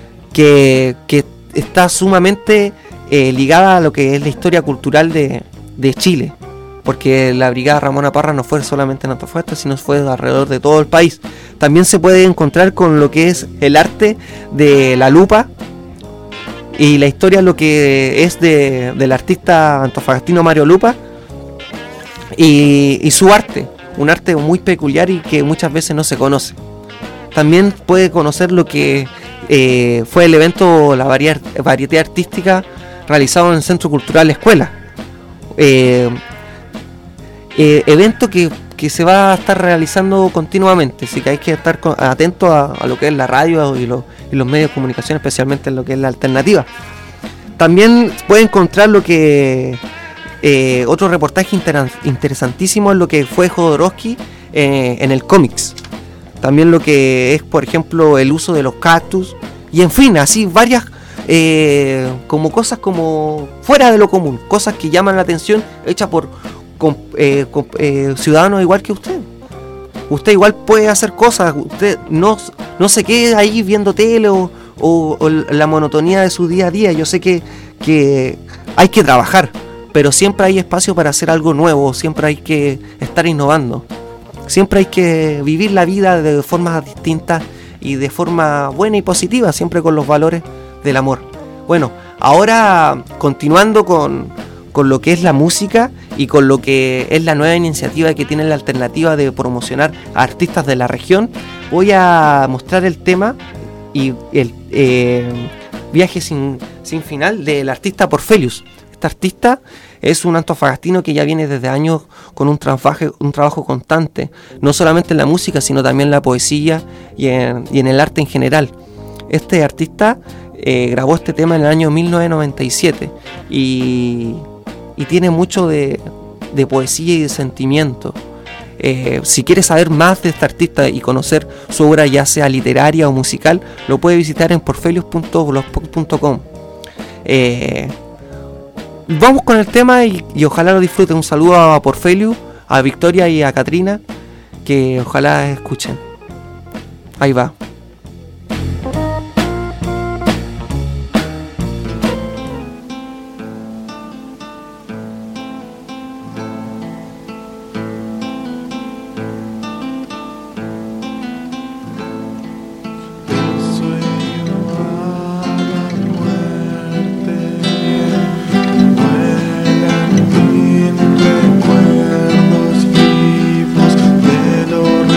que, que está sumamente eh, ligada a lo que es la historia cultural de, de Chile. Porque la Brigada Ramona Parra no fue solamente en Antofagasta, sino fue alrededor de todo el país. También se puede encontrar con lo que es el arte de la lupa y la historia, lo que es de, del artista antofagastino Mario Lupa y, y su arte, un arte muy peculiar y que muchas veces no se conoce. También puede conocer lo que eh, fue el evento, la varieté artística realizado en el Centro Cultural La Escuela. Eh, eh, evento que, que se va a estar realizando continuamente, así que hay que estar atentos a, a lo que es la radio y, lo, y los medios de comunicación, especialmente en lo que es la alternativa. También puede encontrar lo que eh, otro reportaje inter- interesantísimo es lo que fue Jodorowsky eh, en el cómics. También lo que es, por ejemplo, el uso de los cactus y en fin, así varias eh, como cosas como fuera de lo común, cosas que llaman la atención, hechas por con, eh, con, eh, ciudadanos igual que usted. Usted igual puede hacer cosas, usted no, no se quede ahí viendo tele o, o, o la monotonía de su día a día. Yo sé que, que hay que trabajar, pero siempre hay espacio para hacer algo nuevo, siempre hay que estar innovando. Siempre hay que vivir la vida de formas distintas y de forma buena y positiva, siempre con los valores del amor. Bueno, ahora continuando con, con lo que es la música y con lo que es la nueva iniciativa que tiene la alternativa de promocionar a artistas de la región, voy a mostrar el tema y el eh, viaje sin, sin final del artista Porfelius. Este artista es un antofagastino que ya viene desde años con un trabajo, un trabajo constante, no solamente en la música, sino también en la poesía y en, y en el arte en general. Este artista eh, grabó este tema en el año mil novecientos noventa y siete y, y tiene mucho de, de poesía y de sentimiento. Eh, si quiere saber más de este artista y conocer su obra, ya sea literaria o musical, lo puede visitar en porfelius punto blogspot punto com. Eh, Vamos con el tema y, y ojalá lo disfruten. Un saludo a Porfelius, a Victoria y a Katrina, que ojalá escuchen. Ahí va. Recuerdos vivos de los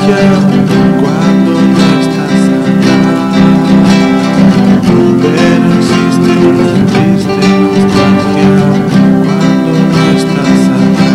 cuando no estás acá. Pero existe una triste nostalgia cuando no estás acá.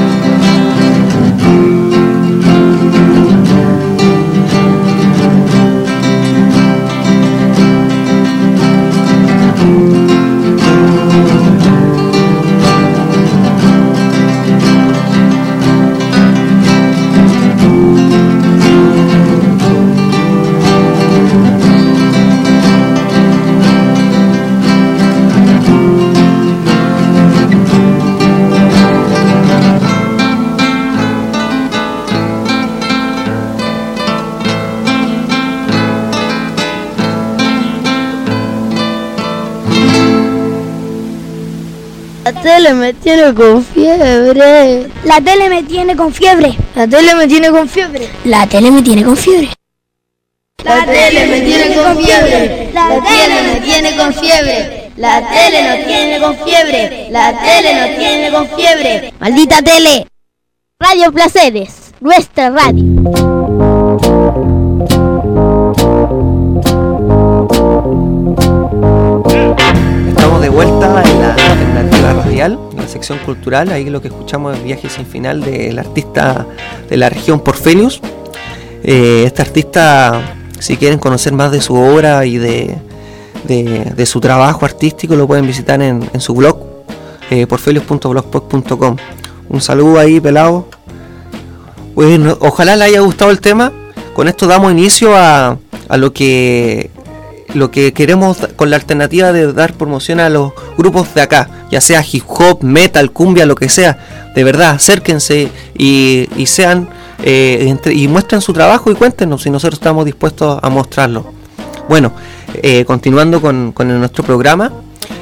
La tele me tiene con fiebre. La tele me tiene con fiebre. La tele me tiene con fiebre. La tele me tiene con fiebre. La tele me tiene con fiebre. La tele me tiene con fiebre. La tele no tiene con fiebre. La tele no tiene con fiebre. ¡Maldita tele! Radio Placeres, nuestra radio. Estamos de vuelta en la alternativa radial, en la sección cultural. Ahí lo que escuchamos es Viaje sin final del artista de la región Porfelius. Eh, este artista, si quieren conocer más de su obra y de, de, de su trabajo artístico, lo pueden visitar en, en su blog, eh, porfelius punto blogspot punto com. Un saludo ahí, pelado. Bueno, ojalá le haya gustado el tema. Con esto damos inicio a, a lo que lo que queremos con la alternativa de dar promoción a los grupos de acá, ya sea hip hop, metal, cumbia, lo que sea. De verdad, acérquense y, y sean eh, entre, y muestren su trabajo y cuéntenos si nosotros estamos dispuestos a mostrarlo. Bueno, eh, continuando con, con nuestro programa,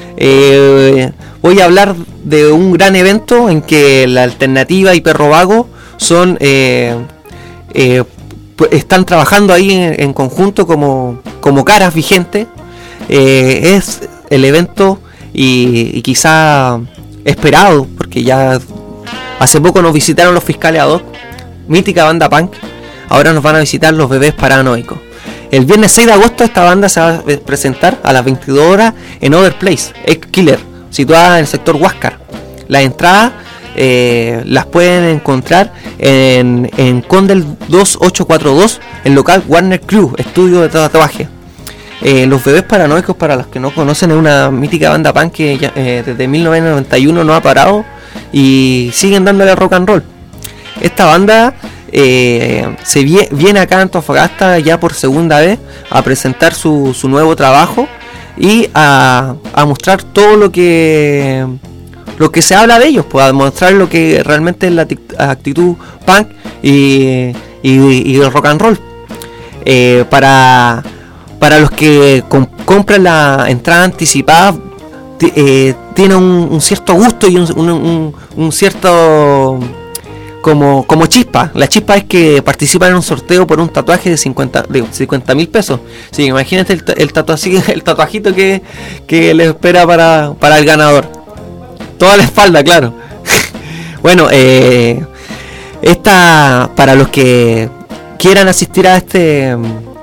eh, voy a hablar de un gran evento en que la alternativa y Perro Vago son eh, eh, están trabajando ahí en, en conjunto como, como caras vigentes. Eh, es el evento y, y quizá esperado, porque ya hace poco nos visitaron los fiscales ad hoc, mítica banda punk. Ahora nos van a visitar los Bebés Paranoicos. El viernes seis de agosto esta banda se va a presentar a las veintidós horas en Other Place, Egg Killer, situada en el sector Huáscar. Las entradas Eh, las pueden encontrar en, en Condel dos ocho cuatro dos, el local Warner Crew, estudio de tatuaje. Eh, los Bebés Paranoicos, para los que no conocen, es una mítica banda punk que ya, eh, desde mil novecientos noventa y uno no ha parado y siguen dándole rock and roll. Esta banda eh, se vie, viene acá a Antofagasta ya por segunda vez a presentar su, su nuevo trabajo y a, a mostrar todo lo que lo que se habla de ellos, pues, a mostrar lo que realmente es la actitud punk y, y, y el rock and roll. Eh, para, para los que com compran la entrada anticipada, eh, tiene un, un cierto gusto y un, un, un, un cierto como, como chispa. La chispa es que participan en un sorteo por un tatuaje de cincuenta mil pesos. Sí, imagínate el, el, tatuaje, el tatuajito que, que les espera para, para el ganador. Toda la espalda, claro. Bueno, eh, esta, para los que quieran asistir a este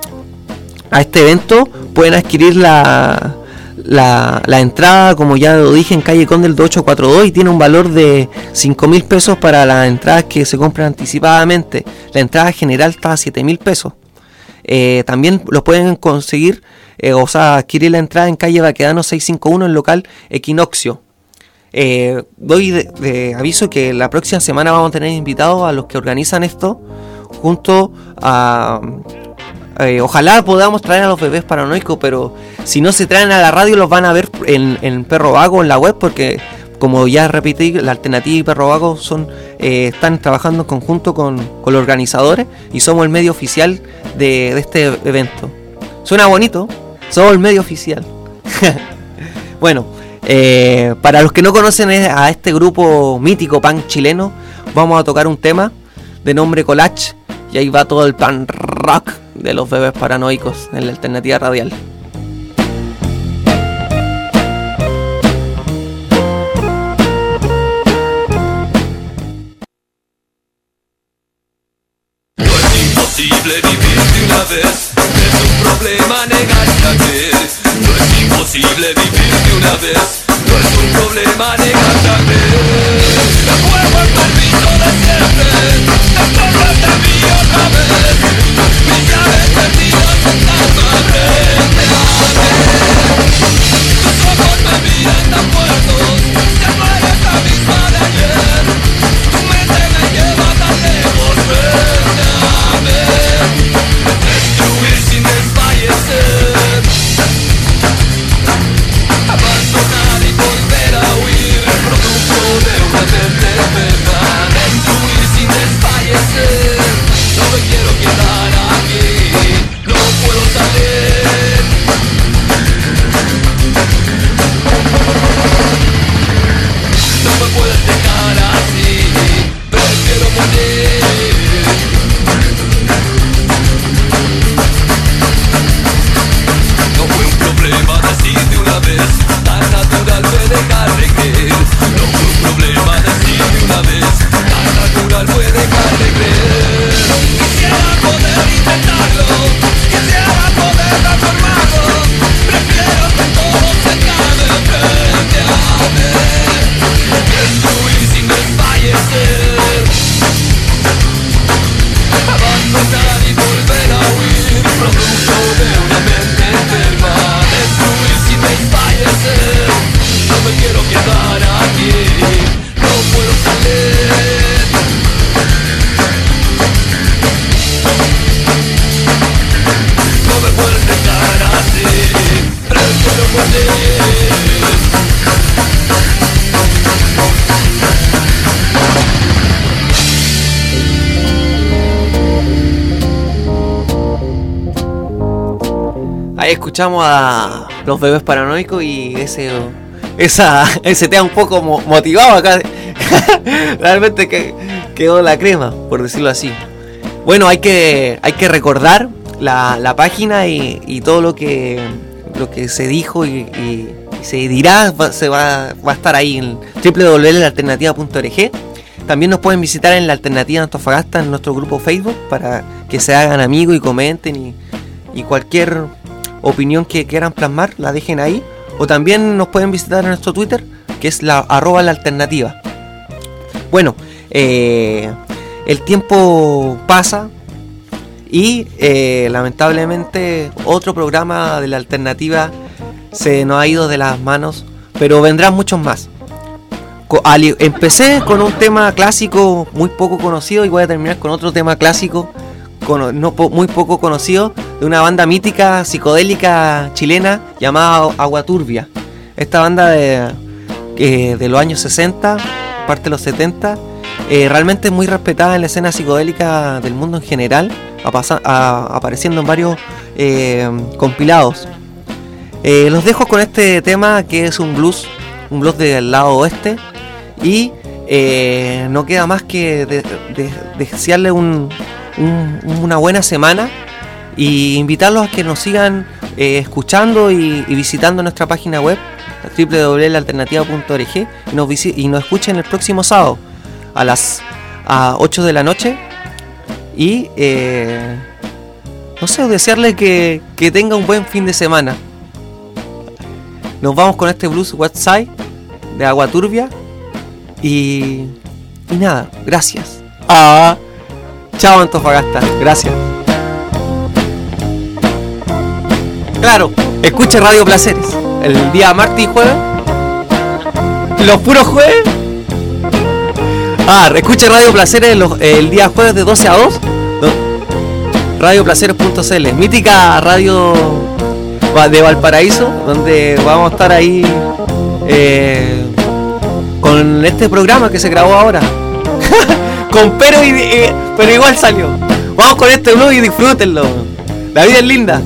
a este evento, pueden adquirir la, la, la entrada, como ya lo dije, en calle Condel dos ocho cuatro dos, y tiene un valor de cinco mil pesos para las entradas que se compran anticipadamente. La entrada general está a siete mil pesos. Eh, también lo pueden conseguir, eh, o sea, adquirir la entrada en calle Baquedano seiscientos cincuenta y uno, en local Equinoccio. Eh, doy de, de aviso que la próxima semana vamos a tener invitados a los que organizan esto, junto a eh, ojalá podamos traer a los Bebés Paranoicos, pero si no se traen a la radio los van a ver en, en Perro Vago, en la web, porque como ya repetí, la alternativa y Perro Vago son, eh, están trabajando en conjunto con, con los organizadores y somos el medio oficial de, de este evento. Suena bonito, somos el medio oficial. Bueno, Eh, para los que no conocen a este grupo mítico punk chileno, vamos a tocar un tema de nombre Collage, y ahí va todo el punk rock de los Bebés Paranoicos en la alternativa radial. Y imposible vivir de una vez. Es un problema negarte a creer. No es imposible vivir de una vez. No es un problema negarte a creer. El fuego es permiso de siempre. Descóbrete mí otra vez. Brillaré perdidas sentando frente a mí. Tus ojos me miran tan muertos. Ya no eres la misma de ayer. Tu mente me lleva tan lejos frente a mí. Destruir sin desfallecer. Abandonar y volver a huir, producto de una mente enferma. Destruir sin desfallecer. No me quiero quedar aquí, no puedo salir. No me puedes dejar así, prefiero morir. No fue un problema decir de una vez, tan natural fue dejar de creer. No fue un problema decir de una vez, tan natural fue dejar de creer. Quisiera poder intentarlo, quisiera poder transformarlo. Prefiero que todo se acabe frente a mí. Destruir sin desfallecer. Abandonar y volver a huir, producto de una mente enferma. Destruir sin desfallecer. No me quiero quedar aquí, no puedo salir. No me puedes dejar así, prefiero morir. Ahí escuchamos a Los Bebés Paranoicos y ese esa ese tema un poco mo- motivado acá. Realmente que quedó la crema, por decirlo así. Bueno, hay que hay que recordar la, la página y, y todo lo que lo que se dijo y, y, y se dirá va, se va, va a estar ahí en doble u doble u doble u punto la alternativa punto org. También nos pueden visitar en La Alternativa Antofagasta en nuestro grupo Facebook para que se hagan amigos y comenten y, y cualquier opinión que quieran plasmar la dejen ahí. O también nos pueden visitar en nuestro Twitter, que es la arroba la alternativa. Bueno, eh, el tiempo pasa y eh, lamentablemente otro programa de la alternativa se nos ha ido de las manos, pero vendrán muchos más. Co- ali- Empecé con un tema clásico muy poco conocido y voy a terminar con otro tema clásico con, no, po- muy poco conocido, de una banda mítica psicodélica chilena llamada Agua Turbia. Esta banda de, eh, de los años sesenta, parte de los setenta, eh, realmente muy respetada en la escena psicodélica del mundo en general, a pasa- a- apareciendo en varios eh, compilados. Eh, los dejo con este tema que es un blues, un blues del lado oeste, y eh, no queda más que de, de, desearle un, un, una buena semana y invitarlos a que nos sigan eh, escuchando y, y visitando nuestra página web doble u doble u doble u punto la alternativa punto org y nos, visi- y nos escuchen el próximo sábado a las a ocho de la noche y eh, no sé, desearle que, que tenga un buen fin de semana. Nos vamos con este blues Westside de Agua Turbia y, y nada, gracias. Ah, chao Antofagasta, gracias. Claro, escuche Radio Placeres el día martes y jueves. Los puros jueves. Ah, escuche Radio Placeres los, el día jueves de doce a dos. radio placeres punto c l, mítica radio de Valparaíso, donde vamos a estar ahí eh, con este programa que se grabó ahora. Con pero y, y, pero igual salió. Vamos con este blues y disfrútenlo. La vida es linda.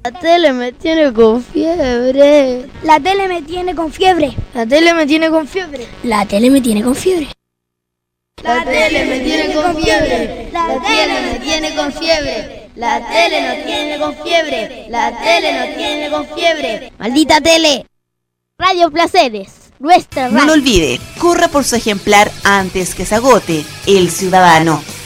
La tele me tiene con fiebre. La tele me tiene con fiebre. La tele me tiene con fiebre. La tele me tiene con fiebre. La tele me tiene con fiebre. La tele me tiene con fiebre. La tele no tiene con fiebre. La tele no tiene con fiebre. ¡Maldita tele! Radio Placeres, nuestra radio. No lo olvide, corra por su ejemplar antes que se agote. El Ciudadano,